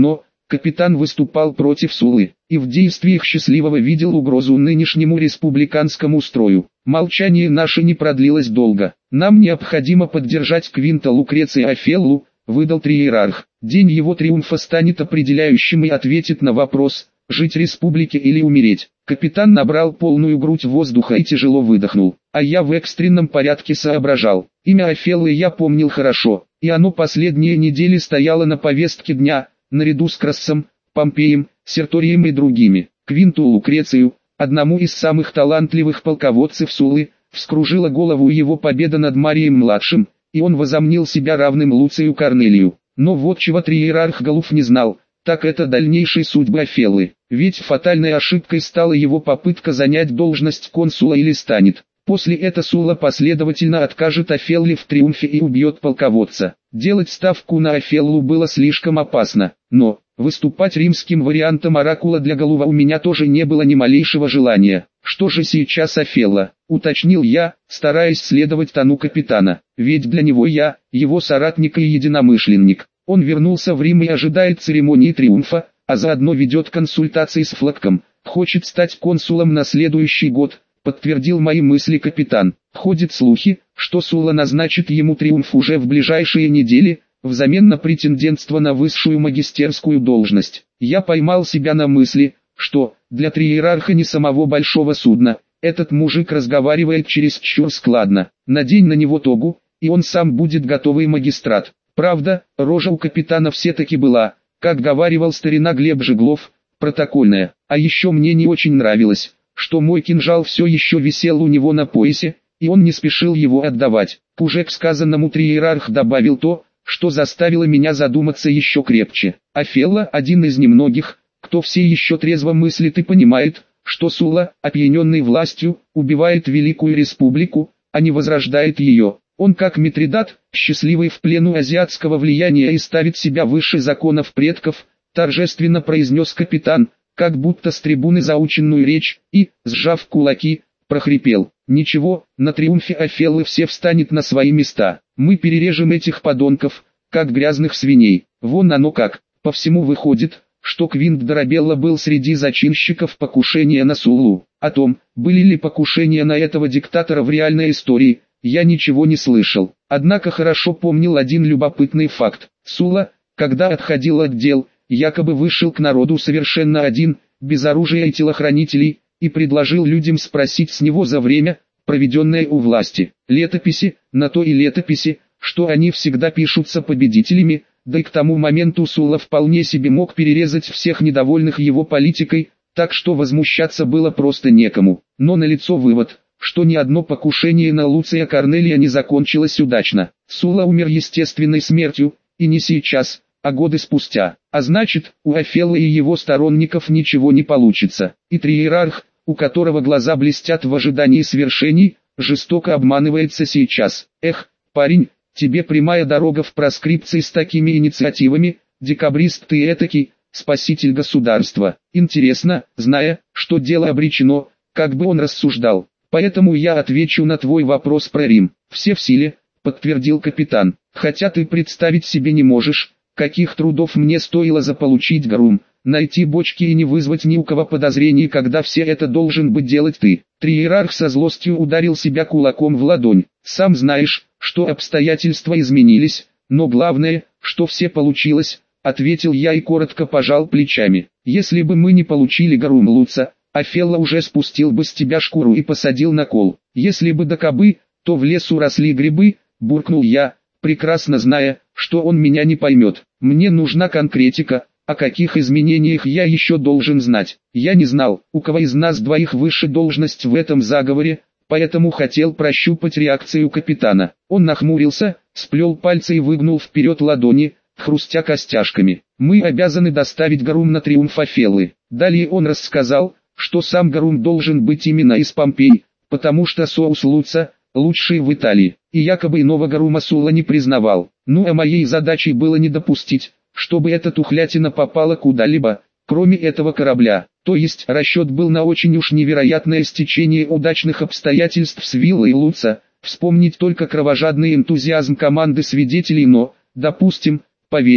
Капитан выступал против Суллы, и в действиях Счастливого видел угрозу нынешнему республиканскому строю. Молчание наше не продлилось долго. «Нам необходимо поддержать Квинта Лукреция Офеллу», — выдал триерарх. «День его триумфа станет определяющим и ответит на вопрос, жить республике или умереть». Капитан набрал полную грудь воздуха и тяжело выдохнул. А я в экстренном порядке соображал. Имя Офеллы я помнил хорошо, и оно последние недели стояло на повестке дня, наряду с Крассом, Помпеем, Серторием и другими. Квинту Лукрецию, одному из самых талантливых полководцев Суллы, вскружила голову его победа над Марием-младшим, и он возомнил себя равным Луцию Корнелию. Но вот чего триерарх Голуф не знал, так это дальнейшей судьбы Офеллы, ведь фатальной ошибкой стала его попытка занять должность консула или станет. После этого Сулла последовательно откажет Офелле в триумфе и убьет полководца. Делать ставку на Офеллу было слишком опасно, но выступать римским вариантом оракула для Голува у меня тоже не было ни малейшего желания. «Что же сейчас Офелла?» — уточнил я, стараясь следовать тону капитана, ведь для него я, его соратник и единомышленник. Он вернулся в Рим и ожидает церемонии триумфа, а заодно ведет консультации с Флакком, хочет стать консулом на следующий год, подтвердил мои мысли капитан. Ходят слухи, что Сулла назначит ему триумф уже в ближайшие недели, взамен на претендентство на высшую магистерскую должность. Я поймал себя на мысли, что, для триерарха не самого большого судна, этот мужик разговаривает чересчур складно. Надень на него тогу, и он сам будет готовый магистрат. Правда, рожа у капитана все-таки была, как говаривал старина Глеб Жеглов, протокольная. А еще мне не очень нравилось, что мой кинжал все еще висел у него на поясе, и он не спешил его отдавать. К уже к сказанному триерарх добавил то, что заставило меня задуматься еще крепче. Офелла – один из немногих, кто все еще трезво мыслит и понимает, что Сулла, опьяненный властью, убивает Великую Республику, а не возрождает ее. Он как Митридат, счастливый в плену азиатского влияния и ставит себя выше законов предков, торжественно произнес капитан, как будто с трибуны заученную речь, и, сжав кулаки, прохрипел: «Ничего, на триумфе Офеллы все встанет на свои места. Мы перережем этих подонков, как грязных свиней». Вон оно как. По всему выходит, что Квинт Дорабелла был среди зачинщиков покушения на Суллу. О том, были ли покушения на этого диктатора в реальной истории, я ничего не слышал. Однако хорошо помнил один любопытный факт. Сулла, когда отходил от дел, якобы вышел к народу совершенно один, без оружия и телохранителей, и предложил людям спросить с него за время, проведенное у власти. Летописи, на то и летописи, что они всегда пишутся победителями, да и к тому моменту Сулла вполне себе мог перерезать всех недовольных его политикой, так что возмущаться было просто некому. Но налицо вывод, что ни одно покушение на Луция Корнелия не закончилось удачно. Сулла умер естественной смертью, и не сейчас, а годы спустя. А значит, у Офеллы и его сторонников ничего не получится. И триерарх, у которого глаза блестят в ожидании свершений, жестоко обманывается сейчас. Эх, парень, тебе прямая дорога в проскрипции с такими инициативами, декабрист ты этакий, спаситель государства. Интересно, зная, что дело обречено, как бы он рассуждал. Поэтому я отвечу на твой вопрос про Рим. Все в силе, подтвердил капитан. Хотя ты представить себе не можешь, каких трудов мне стоило заполучить Гарум, найти бочки и не вызвать ни у кого подозрений, когда все это должен быть делать ты. Триерарх со злостью ударил себя кулаком в ладонь. Сам знаешь, что обстоятельства изменились, но главное, что все получилось, ответил я и коротко пожал плечами. Если бы мы не получили Гарум Луца, Офелла уже спустил бы с тебя шкуру и посадил на кол. Если бы до кобы, то в лесу росли грибы, буркнул я, прекрасно зная, что он меня не поймет. Мне нужна конкретика, о каких изменениях я еще должен знать. Я не знал, у кого из нас двоих выше должность в этом заговоре, поэтому хотел прощупать реакцию капитана. Он нахмурился, сплел пальцы и выгнул вперед ладони, хрустя костяшками. Мы обязаны доставить Гарум на триумф Офеллы. Далее он рассказал, что сам Гарум должен быть именно из Помпей, потому что соус Луца – лучший в Италии, и якобы иного Гарума Сулла не признавал. Ну а моей задачей было не допустить, чтобы эта тухлятина попала куда-либо, кроме этого корабля. То есть расчет был на очень уж невероятное стечение удачных обстоятельств с виллой Луца, вспомнить только кровожадный энтузиазм команды свидетелей, но, допустим, поверил.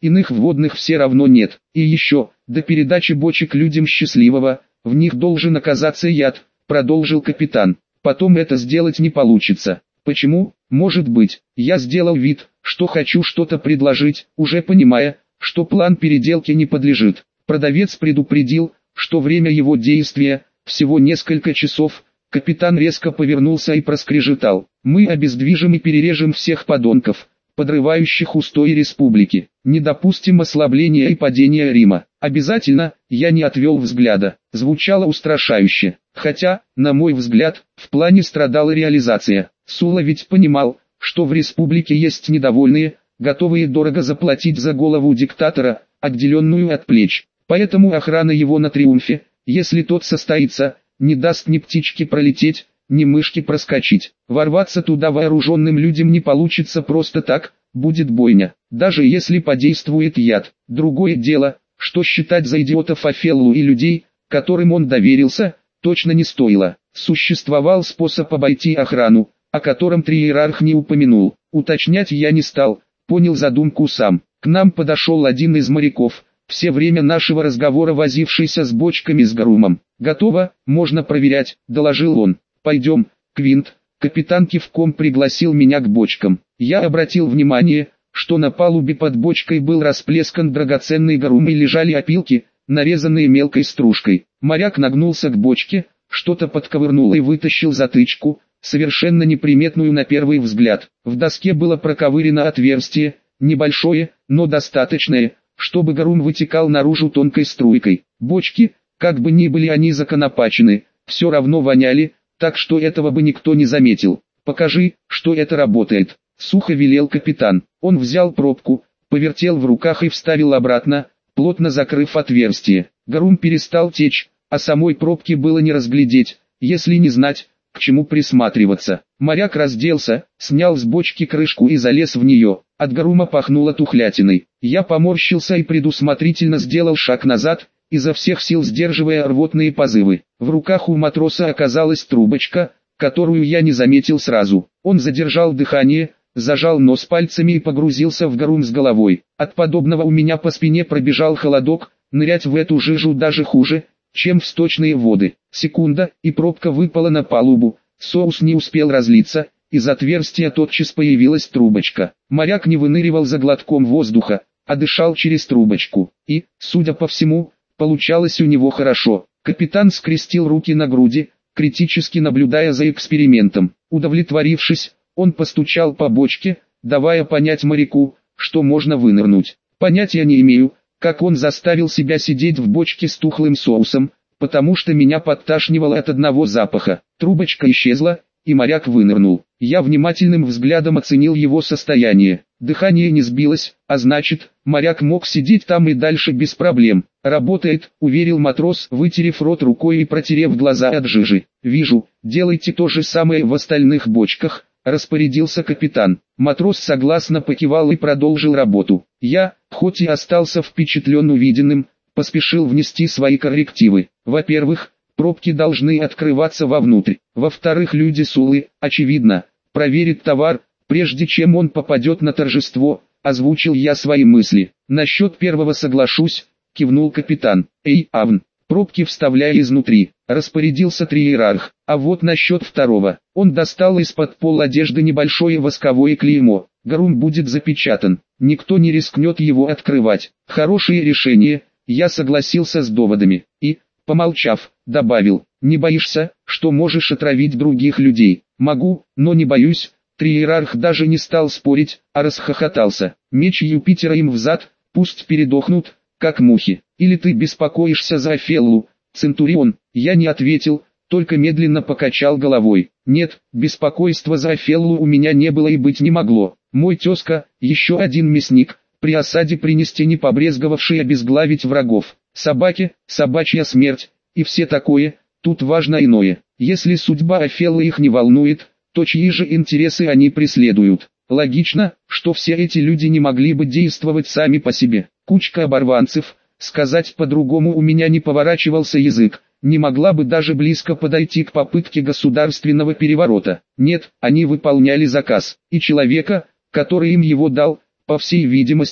иных вводных все равно нет. И еще, до передачи бочек людям счастливого, в них должен оказаться яд, продолжил капитан. Потом это сделать не получится. Почему? Может быть, я сделал вид, что хочу что-то предложить, уже понимая, что план переделки не подлежит. Продавец предупредил, что время его действия всего несколько часов. Капитан резко повернулся и проскрежетал: мы обездвижим и перережем всех подонков, подрывающих устои республики. Не допустим ослабления и падения Рима. Обязательно. Я не отвел взгляда. Звучало устрашающе. Хотя, на мой взгляд, в плане страдала реализация. Сула ведь понимал, что в республике есть недовольные, готовые дорого заплатить за голову диктатора, отделенную от плеч. Поэтому охрана его на триумфе, если тот состоится, не даст ни птички пролететь, ни мышки проскочить. Ворваться туда вооруженным людям не получится просто так, будет бойня. Даже если подействует яд. Другое дело, что считать за идиотов Офеллу и людей, которым он доверился, точно не стоило. Существовал способ обойти охрану, о котором Триерарх не упомянул. Уточнять я не стал, понял задумку сам. К нам подошел один из моряков, все время нашего разговора возившийся с бочками с гарумом. «Готово, можно проверять», — доложил он. «Пойдем, Квинт». Капитан кивком пригласил меня к бочкам. Я обратил внимание, что на палубе под бочкой был расплескан драгоценный гарум и лежали опилки, нарезанные мелкой стружкой. Моряк нагнулся к бочке, что-то подковырнул и вытащил затычку, совершенно неприметную на первый взгляд. В доске было проковырено отверстие, небольшое, но достаточное, чтобы гарум вытекал наружу тонкой струйкой. Бочки, как бы ни были они законопачены, все равно воняли, так что этого бы никто не заметил. «Покажи, что это работает», — сухо велел капитан. Он взял пробку, повертел в руках и вставил обратно, плотно закрыв отверстие. Гарум перестал течь, а самой пробки было не разглядеть, если не знать, к чему присматриваться. Моряк разделся, снял с бочки крышку и залез в нее. От гарума пахнуло тухлятиной. Я поморщился и предусмотрительно сделал шаг назад, изо всех сил сдерживая рвотные позывы. В руках у матроса оказалась трубочка, которую я не заметил сразу. Он задержал дыхание, зажал нос пальцами и погрузился в гарум с головой. От подобного у меня по спине пробежал холодок, нырять в эту жижу даже хуже, чем в сточные воды. Секунда, и пробка выпала на палубу. Соус не успел разлиться, из отверстия тотчас появилась трубочка. Моряк не выныривал за глотком воздуха, а дышал через трубочку. И, судя по всему, получалось у него хорошо. Капитан скрестил руки на груди, критически наблюдая за экспериментом. Удовлетворившись, он постучал по бочке, давая понять моряку, что можно вынырнуть. Понятия не имею, как он заставил себя сидеть в бочке с тухлым соусом, потому что меня подташнивало от одного запаха. Трубочка исчезла, и моряк вынырнул. Я внимательным взглядом оценил его состояние. Дыхание не сбилось, а значит, моряк мог сидеть там и дальше без проблем. «Работает», — уверил матрос, вытерев рот рукой и протерев глаза от жижи. «Вижу, делайте то же самое в остальных бочках», — распорядился капитан. Матрос согласно покивал и продолжил работу. Я, хоть и остался впечатлен увиденным, поспешил внести свои коррективы. Во-первых, пробки должны открываться вовнутрь. Во-вторых, люди Сулы, очевидно, проверят товар, прежде чем он попадет на торжество, озвучил я свои мысли. Насчет первого соглашусь, кивнул капитан. Эй, Авн, пробки вставляй изнутри, распорядился Триерарх. А вот насчет второго. Он достал из-под пол одежды небольшое восковое клеймо. Гарум будет запечатан, никто не рискнет его открывать. Хорошее решение, я согласился с доводами. И, помолчав, добавил: не боишься, что можешь отравить других людей? Могу, но не боюсь. Триерарх даже не стал спорить, а расхохотался. Меч Юпитера им взад, пусть передохнут, как мухи. Или ты беспокоишься за Офеллу, Центурион? Я не ответил, только медленно покачал головой. Нет, беспокойства за Офеллу у меня не было и быть не могло. Мой тезка, еще один мясник, при осаде принести не побрезговавший обезглавить врагов. Собаки, собачья смерть, и все такое. Тут важно иное. Если судьба Офеллы их не волнует, то чьи же интересы они преследуют? Логично, что все эти люди не могли бы действовать сами по себе. Кучка оборванцев, сказать по-другому у меня не поворачивался язык, не могла бы даже близко подойти к попытке государственного переворота. Нет, они выполняли заказ, и человека, который им его дал, по всей видимости,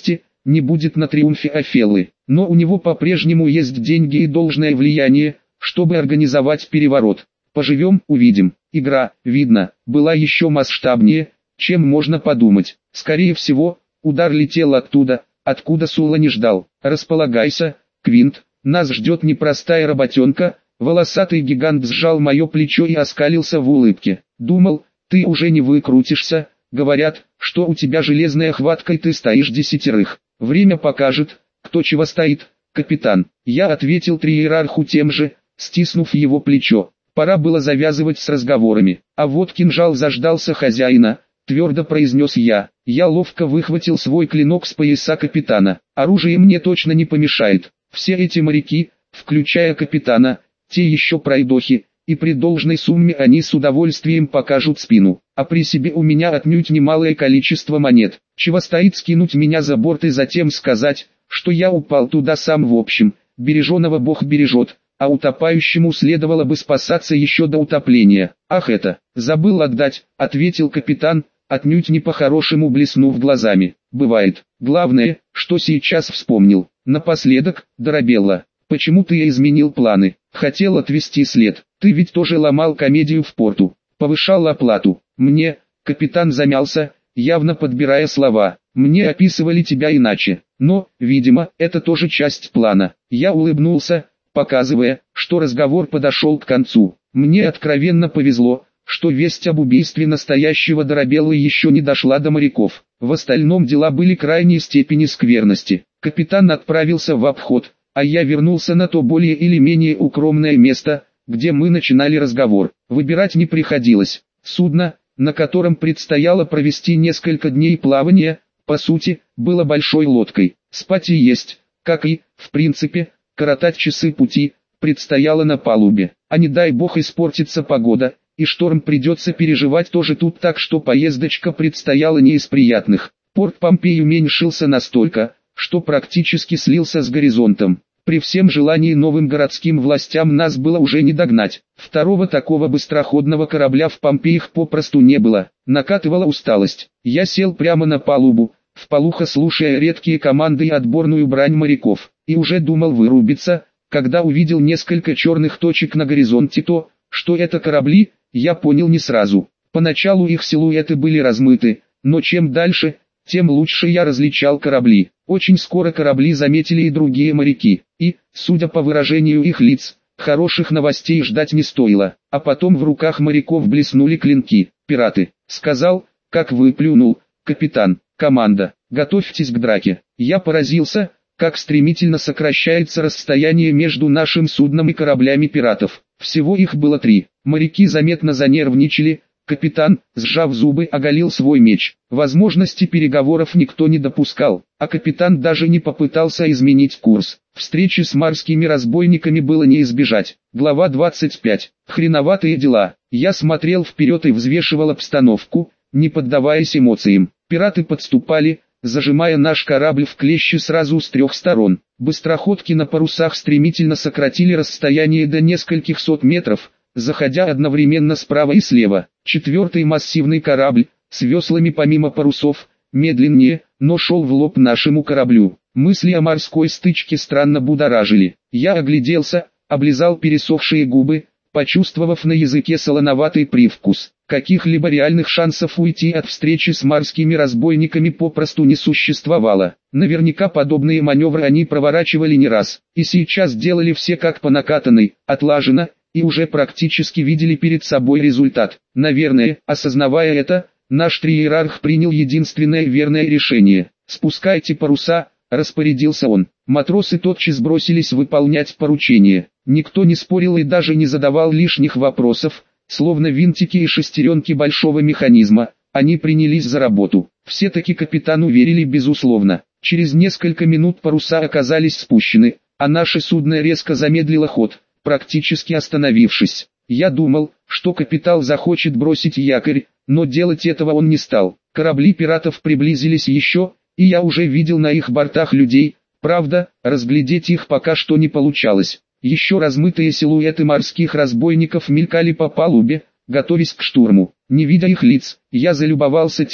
не будет на триумфе Офеллы, но у него по-прежнему есть деньги и должное влияние, чтобы организовать переворот. Поживем, увидим. Игра, видно, была еще масштабнее, чем можно подумать. Скорее всего, удар летел оттуда, откуда Сула не ждал. Располагайся, Квинт, нас ждет непростая работенка. Волосатый гигант сжал мое плечо и оскалился в улыбке. Думал, ты уже не выкрутишься. Говорят, что у тебя железная хватка и ты стоишь десятерых. Время покажет, кто чего стоит, капитан. Я ответил триерарху тем же, стиснув его плечо. Пора было завязывать с разговорами. А вот кинжал заждался хозяина, твердо произнес я. Я ловко выхватил свой клинок с пояса капитана. Оружие мне точно не помешает. Все эти моряки, включая капитана, те еще пройдохи, и при должной сумме они с удовольствием покажут спину. А при себе у меня отнюдь немалое количество монет. Чего стоит скинуть меня за борт и затем сказать, что я упал туда сам. В общем, береженого Бог бережет, а утопающему следовало бы спасаться еще до утопления. Ах это, забыл отдать, ответил капитан, отнюдь не по-хорошему блеснув глазами. Бывает. Главное, что сейчас вспомнил. Напоследок, Дорабелла, почему ты изменил планы? Хотел отвести след. Ты ведь тоже ломал комедию в порту. Повышал оплату. Мне, капитан замялся, явно подбирая слова. Мне описывали тебя иначе. Но, видимо, это тоже часть плана. Я улыбнулся, показывая, что разговор подошел к концу. Мне откровенно повезло, что весть об убийстве настоящего Дорабеллы еще не дошла до моряков. В остальном дела были крайней степени скверности. Капитан отправился в обход, а я вернулся на то более или менее укромное место, где мы начинали разговор. Выбирать не приходилось. Судно, на котором предстояло провести несколько дней плавания, по сути, было большой лодкой. Спать и есть, как и, в принципе, коротать часы пути, предстояло на палубе. А не дай бог испортится погода, и шторм придется переживать тоже тут, так что поездочка предстояла не из приятных. Порт Помпеи уменьшился настолько, что практически слился с горизонтом. При всем желании новым городским властям нас было уже не догнать. Второго такого быстроходного корабля в Помпеях попросту не было. Накатывала усталость. Я сел прямо на палубу, вполуха слушая редкие команды и отборную брань моряков, и уже думал вырубиться, когда увидел несколько черных точек на горизонте. То, что это корабли, я понял не сразу. Поначалу их силуэты были размыты, но чем дальше, тем лучше я различал корабли. Очень скоро корабли заметили и другие моряки, и, судя по выражению их лиц, хороших новостей ждать не стоило. А потом в руках моряков блеснули клинки. «Пираты», — сказал, как выплюнул, капитан. «Команда, готовьтесь к драке». Я поразился, как стремительно сокращается расстояние между нашим судном и кораблями пиратов. Всего их было три. Моряки заметно занервничали. Капитан, сжав зубы, оголил свой меч. Возможности переговоров никто не допускал, а капитан даже не попытался изменить курс. Встречи с морскими разбойниками было не избежать. Глава двадцать пять. Хреноватые дела. Я смотрел вперед и взвешивал обстановку, не поддаваясь эмоциям. Пираты подступали, зажимая наш корабль в клещи сразу с трех сторон. Быстроходки на парусах стремительно сократили расстояние до нескольких сот метров, заходя одновременно справа и слева. Четвертый массивный корабль, с веслами помимо парусов, медленнее, но шел в лоб нашему кораблю. Мысли о морской стычке странно будоражили. Я огляделся, облизал пересохшие губы, почувствовав на языке солоноватый привкус. Каких-либо реальных шансов уйти от встречи с морскими разбойниками попросту не существовало. Наверняка подобные маневры они проворачивали не раз, и сейчас делали все как по накатанной, отлажено, и уже практически видели перед собой результат. Наверное, осознавая это, наш триерарх принял единственное верное решение. «Спускайте паруса», — распорядился он. Матросы тотчас бросились выполнять поручение. Никто не спорил и даже не задавал лишних вопросов, словно винтики и шестеренки большого механизма, они принялись за работу. Все-таки капитану верили безусловно. Через несколько минут паруса оказались спущены, а наше судно резко замедлило ход, практически остановившись. Я думал, что капитан захочет бросить якорь, но делать этого он не стал. Корабли пиратов приблизились еще, и я уже видел на их бортах людей, правда, разглядеть их пока что не получалось. Еще размытые силуэты морских разбойников мелькали по палубе, готовясь к штурму. Не видя их лиц, я залюбовался тем,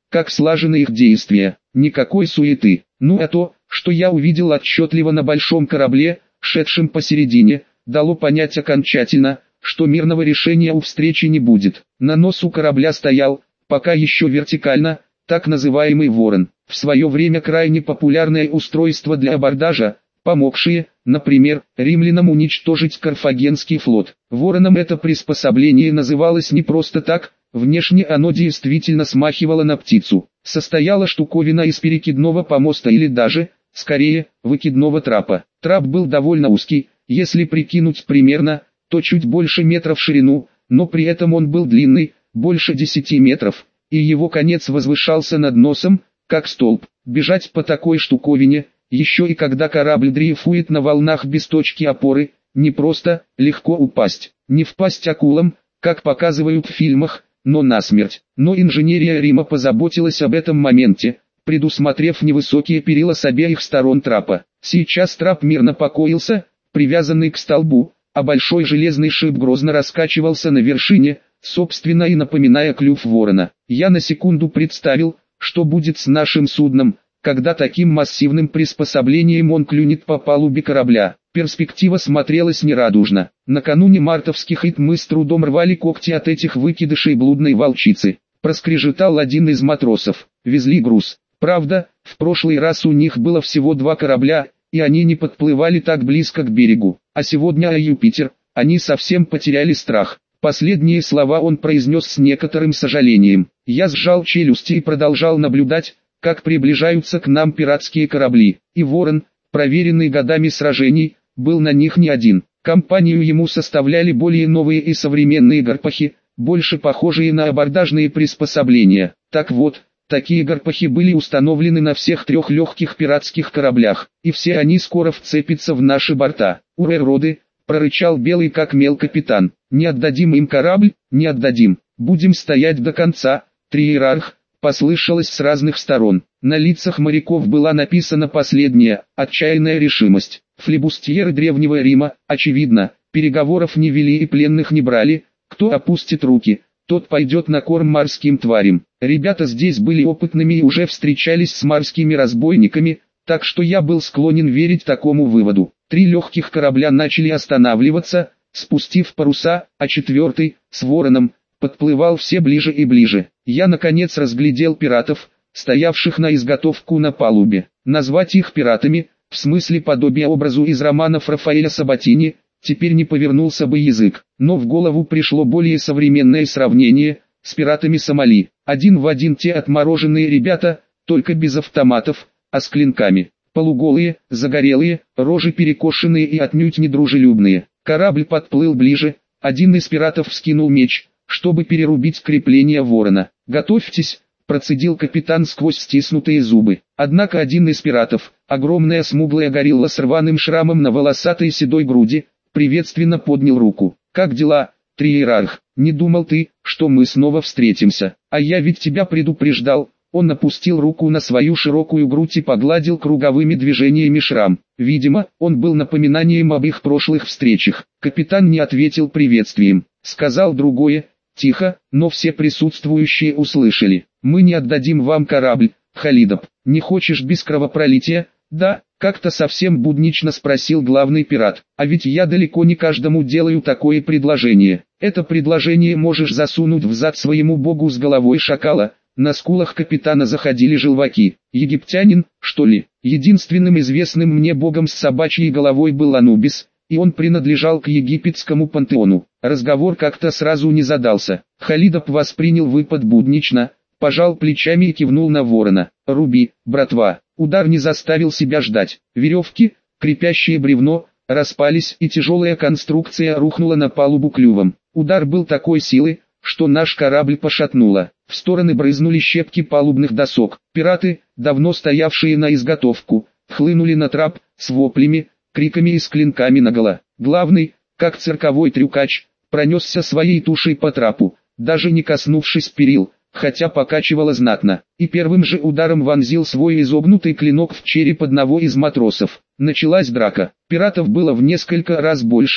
как слажены их действия, никакой суеты. Ну а то, что я увидел отчетливо на большом корабле, шедшем посередине, дало понять окончательно, что мирного решения у встречи не будет. На носу корабля стоял, пока еще вертикально, так называемый «Ворон», в свое время крайне популярное устройство для абордажа, помогшее, например, римлянам уничтожить Карфагенский флот. Вороном это приспособление называлось не просто так, внешне оно действительно смахивало на птицу. Состояла штуковина из перекидного помоста или даже, скорее, выкидного трапа. Трап был довольно узкий, если прикинуть примерно, то чуть больше метра в ширину, но при этом он был длинный, больше десяти метров, и его конец возвышался над носом, как столб. Бежать по такой штуковине, еще и когда корабль дрейфует на волнах без точки опоры, не просто, легко упасть. Не впасть акулам, как показывают в фильмах, но насмерть. Но инженерия Рима позаботилась об этом моменте, предусмотрев невысокие перила с обеих сторон трапа. Сейчас трап мирно покоился, привязанный к столбу, а большой железный шип грозно раскачивался на вершине, собственно и напоминая клюв ворона. Я на секунду представил, что будет с нашим судном, когда таким массивным приспособлением он клюнет по палубе корабля. Перспектива смотрелась нерадужно. Накануне мартовских ит мы с трудом рвали когти от этих выкидышей блудной волчицы. Проскрежетал один из матросов. Везли груз. Правда, в прошлый раз у них было всего два корабля, и они не подплывали так близко к берегу. А сегодня о Юпитер, они совсем потеряли страх. Последние слова он произнес с некоторым сожалением. Я сжал челюсти и продолжал наблюдать, как приближаются к нам пиратские корабли. И Ворон, проверенный годами сражений, был на них не один. Компанию ему составляли более новые и современные гарпахи, больше похожие на абордажные приспособления. Так вот, такие гарпахи были установлены на всех трех легких пиратских кораблях, и все они скоро вцепятся в наши борта. «Уре, роды!» — прорычал белый как мел капитан. «Не отдадим им корабль, не отдадим. Будем стоять до конца, триерарх!» Послышалось с разных сторон. На лицах моряков была написана последняя, отчаянная решимость. Флибустьеры Древнего Рима, очевидно, переговоров не вели и пленных не брали. Кто опустит руки, тот пойдет на корм морским тварям. Ребята здесь были опытными и уже встречались с морскими разбойниками, так что я был склонен верить такому выводу. Три легких корабля начали останавливаться, спустив паруса, а четвертый, с Вороном, подплывал все ближе и ближе. Я наконец разглядел пиратов, стоявших на изготовку на палубе. Назвать их пиратами, в смысле подобия образу из романов Рафаэля Сабатини, теперь не повернулся бы язык. Но в голову пришло более современное сравнение с пиратами Сомали. Один в один те отмороженные ребята, только без автоматов, а с клинками. Полуголые, загорелые, рожи перекошенные и отнюдь недружелюбные. Корабль подплыл ближе, один из пиратов вскинул меч, чтобы перерубить крепление Ворона. «Готовьтесь», — процедил капитан сквозь стиснутые зубы. Однако один из пиратов, огромная смуглая горилла с рваным шрамом на волосатой седой груди, приветственно поднял руку. «Как дела, триерарх? Не думал ты, что мы снова встретимся? А я ведь тебя предупреждал». Он опустил руку на свою широкую грудь и погладил круговыми движениями шрам. Видимо, он был напоминанием об их прошлых встречах. Капитан не ответил приветствием. Сказал другое, тихо, но все присутствующие услышали. «Мы не отдадим вам корабль, Халидов. Не хочешь без кровопролития?» «Да», — как-то совсем буднично спросил главный пират. «А ведь я далеко не каждому делаю такое предложение. Это предложение можешь засунуть в зад своему богу с головой шакала». На скулах капитана заходили желваки. «Египтянин, что ли?» Единственным известным мне богом с собачьей головой был Анубис, и он принадлежал к египетскому пантеону. Разговор как-то сразу не задался. Халидов воспринял выпад буднично, пожал плечами и кивнул на Ворона. «Руби, братва». Удар не заставил себя ждать. Веревки, крепящие бревно, распались, и тяжелая конструкция рухнула на палубу клювом. Удар был такой силы, что наш корабль пошатнуло. В стороны брызнули щепки палубных досок. Пираты, давно стоявшие на изготовку, хлынули на трап, с воплями, криками и с клинками наголо. Главный, как цирковой трюкач, пронесся своей тушей по трапу, даже не коснувшись перил, хотя покачивало знатно, и первым же ударом вонзил свой изогнутый клинок в череп одного из матросов. Началась драка. Пиратов было в несколько раз больше,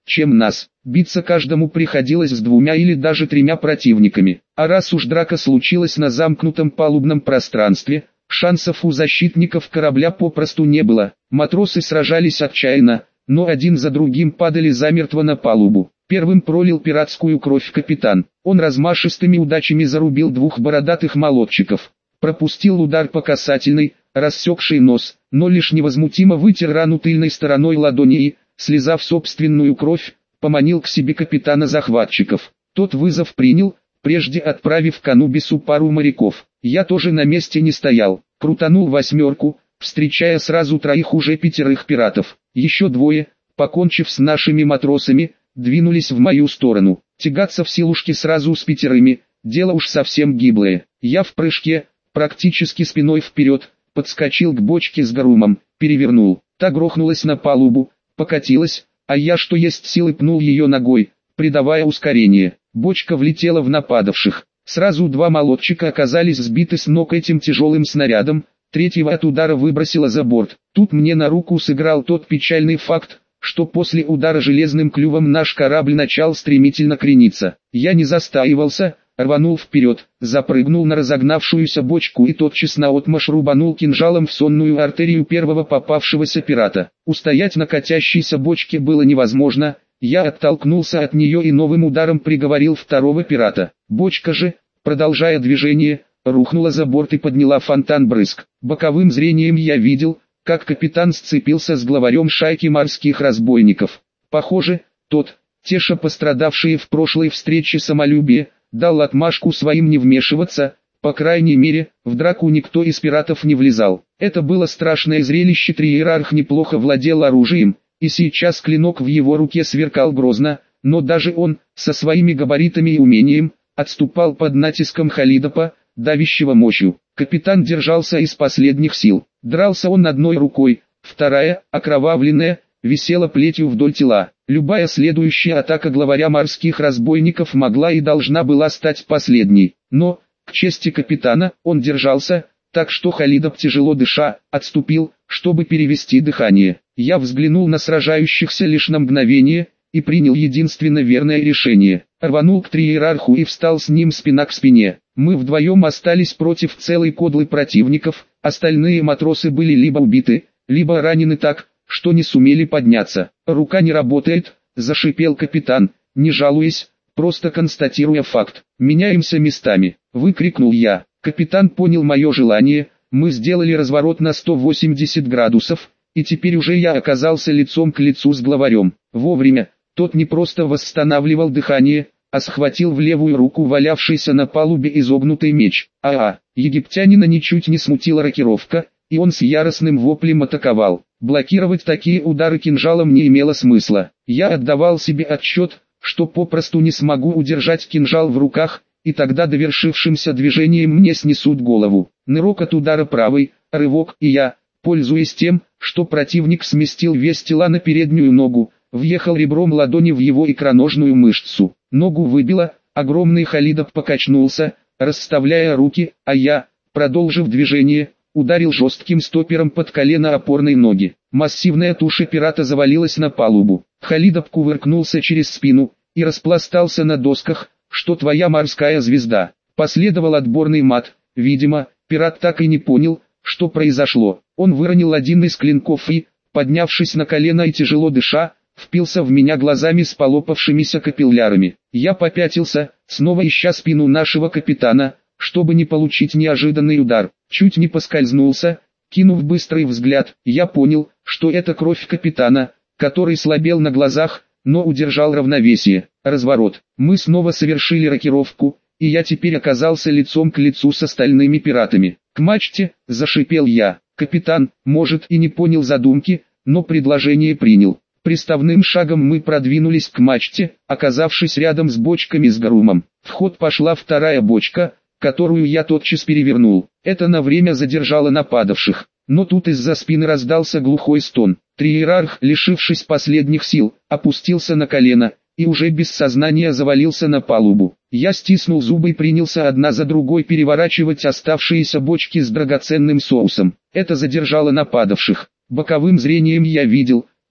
чем нас. Биться каждому приходилось с двумя или даже тремя противниками. А раз уж драка случилась на замкнутом палубном пространстве, шансов у защитников корабля попросту не было. Матросы сражались отчаянно, но один за другим падали замертво на палубу. Первым пролил пиратскую кровь капитан. Он размашистыми удачами зарубил двух бородатых молодчиков. Пропустил удар по касательной, рассекший нос, но лишь невозмутимо вытер рану тыльной стороной ладони и, слезав собственную кровь, поманил к себе капитана захватчиков. Тот вызов принял, прежде отправив к Анубису пару моряков. Я тоже на месте не стоял, крутанул восьмерку, встречая сразу троих уже пятерых пиратов. Еще двое, покончив с нашими матросами, двинулись в мою сторону. Тягаться в силушке сразу с пятерыми, дело уж совсем гиблое. Я в прыжке, практически спиной вперед, подскочил к бочке с гарумом, перевернул. Та грохнулась на палубу, покатилась, а я что есть силы пнул ее ногой, придавая ускорение. Бочка влетела в нападавших. Сразу два молодчика оказались сбиты с ног этим тяжелым снарядом, третьего от удара выбросило за борт. Тут мне на руку сыграл тот печальный факт, что после удара железным клювом наш корабль начал стремительно крениться. Я не застаивался, рванул вперед, запрыгнул на разогнавшуюся бочку и тотчас наотмашь рубанул кинжалом в сонную артерию первого попавшегося пирата. Устоять на катящейся бочке было невозможно, я оттолкнулся от нее и новым ударом приговорил второго пирата. Бочка же, продолжая движение, рухнула за борт и подняла фонтан брызг. Боковым зрением я видел, как капитан сцепился с главарем шайки морских разбойников. Похоже, тот, теша пострадавшие в прошлой встрече самолюбие, дал отмашку своим не вмешиваться, по крайней мере, в драку никто из пиратов не влезал. Это было страшное зрелище, триерарх неплохо владел оружием, и сейчас клинок в его руке сверкал грозно, но даже он, со своими габаритами и умением, отступал под натиском Халидопа, давящего мощью. Капитан держался из последних сил. Дрался он одной рукой, вторая, окровавленная, висела плетью вдоль тела. Любая следующая атака главаря морских разбойников могла и должна была стать последней. Но, к чести капитана, он держался, так что Халидоп, тяжело дыша, отступил, чтобы перевести дыхание. Я взглянул на сражающихся лишь на мгновение, и принял единственно верное решение. Рванул к триерарху и встал с ним спина к спине. Мы вдвоем остались против целой кодлы противников, остальные матросы были либо убиты, либо ранены так, что не сумели подняться. «Рука не работает», — зашипел капитан, не жалуясь, просто констатируя факт. «Меняемся местами», — выкрикнул я. Капитан понял мое желание, мы сделали разворот на сто восемьдесят градусов, и теперь уже я оказался лицом к лицу с главарем. Вовремя, тот не просто восстанавливал дыхание, а схватил в левую руку валявшийся на палубе изогнутый меч. А-а, египтянина ничуть не смутила рокировка, и он с яростным воплем атаковал. Блокировать такие удары кинжалом не имело смысла. Я отдавал себе отчет, что попросту не смогу удержать кинжал в руках, и тогда довершившимся движением мне снесут голову. Нырок от удара правой, рывок, и я, пользуясь тем, что противник сместил вес тела на переднюю ногу, въехал ребром ладони в его икроножную мышцу. Ногу выбило, огромный Халидоп покачнулся, расставляя руки, а я, продолжив движение, ударил жестким стопером под колено опорной ноги. Массивная туша пирата завалилась на палубу. Халидоп кувыркнулся через спину и распластался на досках, что твоя морская звезда. Последовал отборный мат. Видимо, пират так и не понял, что произошло. Он выронил один из клинков и, поднявшись на колено и тяжело дыша, впился в меня глазами с полопавшимися капиллярами. Я попятился, снова ища спину нашего капитана, чтобы не получить неожиданный удар. Чуть не поскользнулся, кинув быстрый взгляд, я понял, что это кровь капитана, который слабел на глазах, но удержал равновесие. Разворот. Мы снова совершили рокировку, и я теперь оказался лицом к лицу с остальными пиратами. «К мачте!» – зашипел я. Капитан, может, и не понял задумки, но предложение принял. Приставным шагом мы продвинулись к мачте, оказавшись рядом с бочками с гарумом. В ход пошла вторая бочка, которую я тотчас перевернул. Это на время задержало нападавших. Но тут из-за спины раздался глухой стон. Триерарх, лишившись последних сил, опустился на колено и уже без сознания завалился на палубу. Я стиснул зубы и принялся одна за другой переворачивать оставшиеся бочки с драгоценным соусом. Это задержало нападавших. Боковым зрением я видел,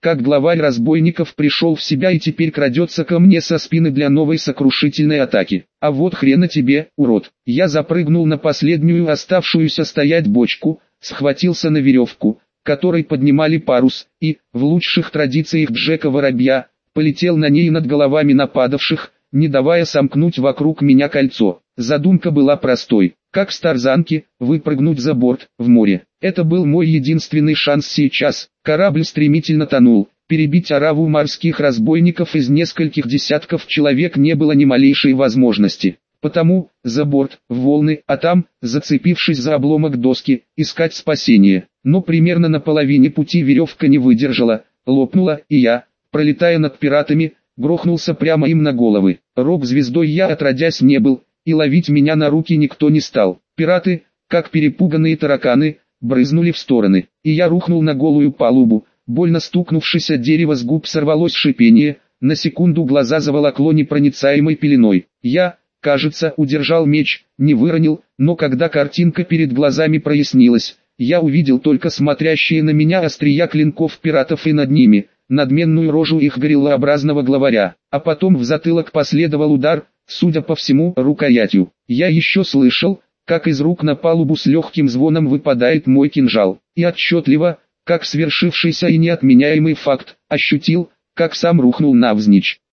как главарь разбойников пришел в себя и теперь крадется ко мне со спины для новой сокрушительной атаки. А вот хрена тебе, урод. Я запрыгнул на последнюю оставшуюся стоять бочку, схватился на веревку, которой поднимали парус, и, в лучших традициях Джека-воробья, полетел на ней над головами нападавших, не давая сомкнуть вокруг меня кольцо. Задумка была простой, как с тарзанки, выпрыгнуть за борт, в море. Это был мой единственный шанс сейчас. Корабль стремительно тонул. Перебить ораву морских разбойников из нескольких десятков человек не было ни малейшей возможности. Потому, за борт, в волны, а там, зацепившись за обломок доски, искать спасение. Но примерно на половине пути веревка не выдержала, лопнула, и я, пролетая над пиратами, грохнулся прямо им на головы. Рок-звездой я отродясь не был, и ловить меня на руки никто не стал. Пираты, как перепуганные тараканы, брызнули в стороны, и я рухнул на голую палубу. Больно стукнувшись о дерево, с губ сорвалось шипение, на секунду глаза заволокло непроницаемой пеленой. Я, кажется, удержал меч, не выронил, но когда картинка перед глазами прояснилась, я увидел только смотрящие на меня острия клинков пиратов и над ними, надменную рожу их гориллообразного главаря, а потом в затылок последовал удар, судя по всему, рукоятью. Я еще слышал, как из рук на палубу с легким звоном выпадает мой кинжал, и отчетливо, как свершившийся и неотменяемый факт, ощутил, как сам рухнул навзничь.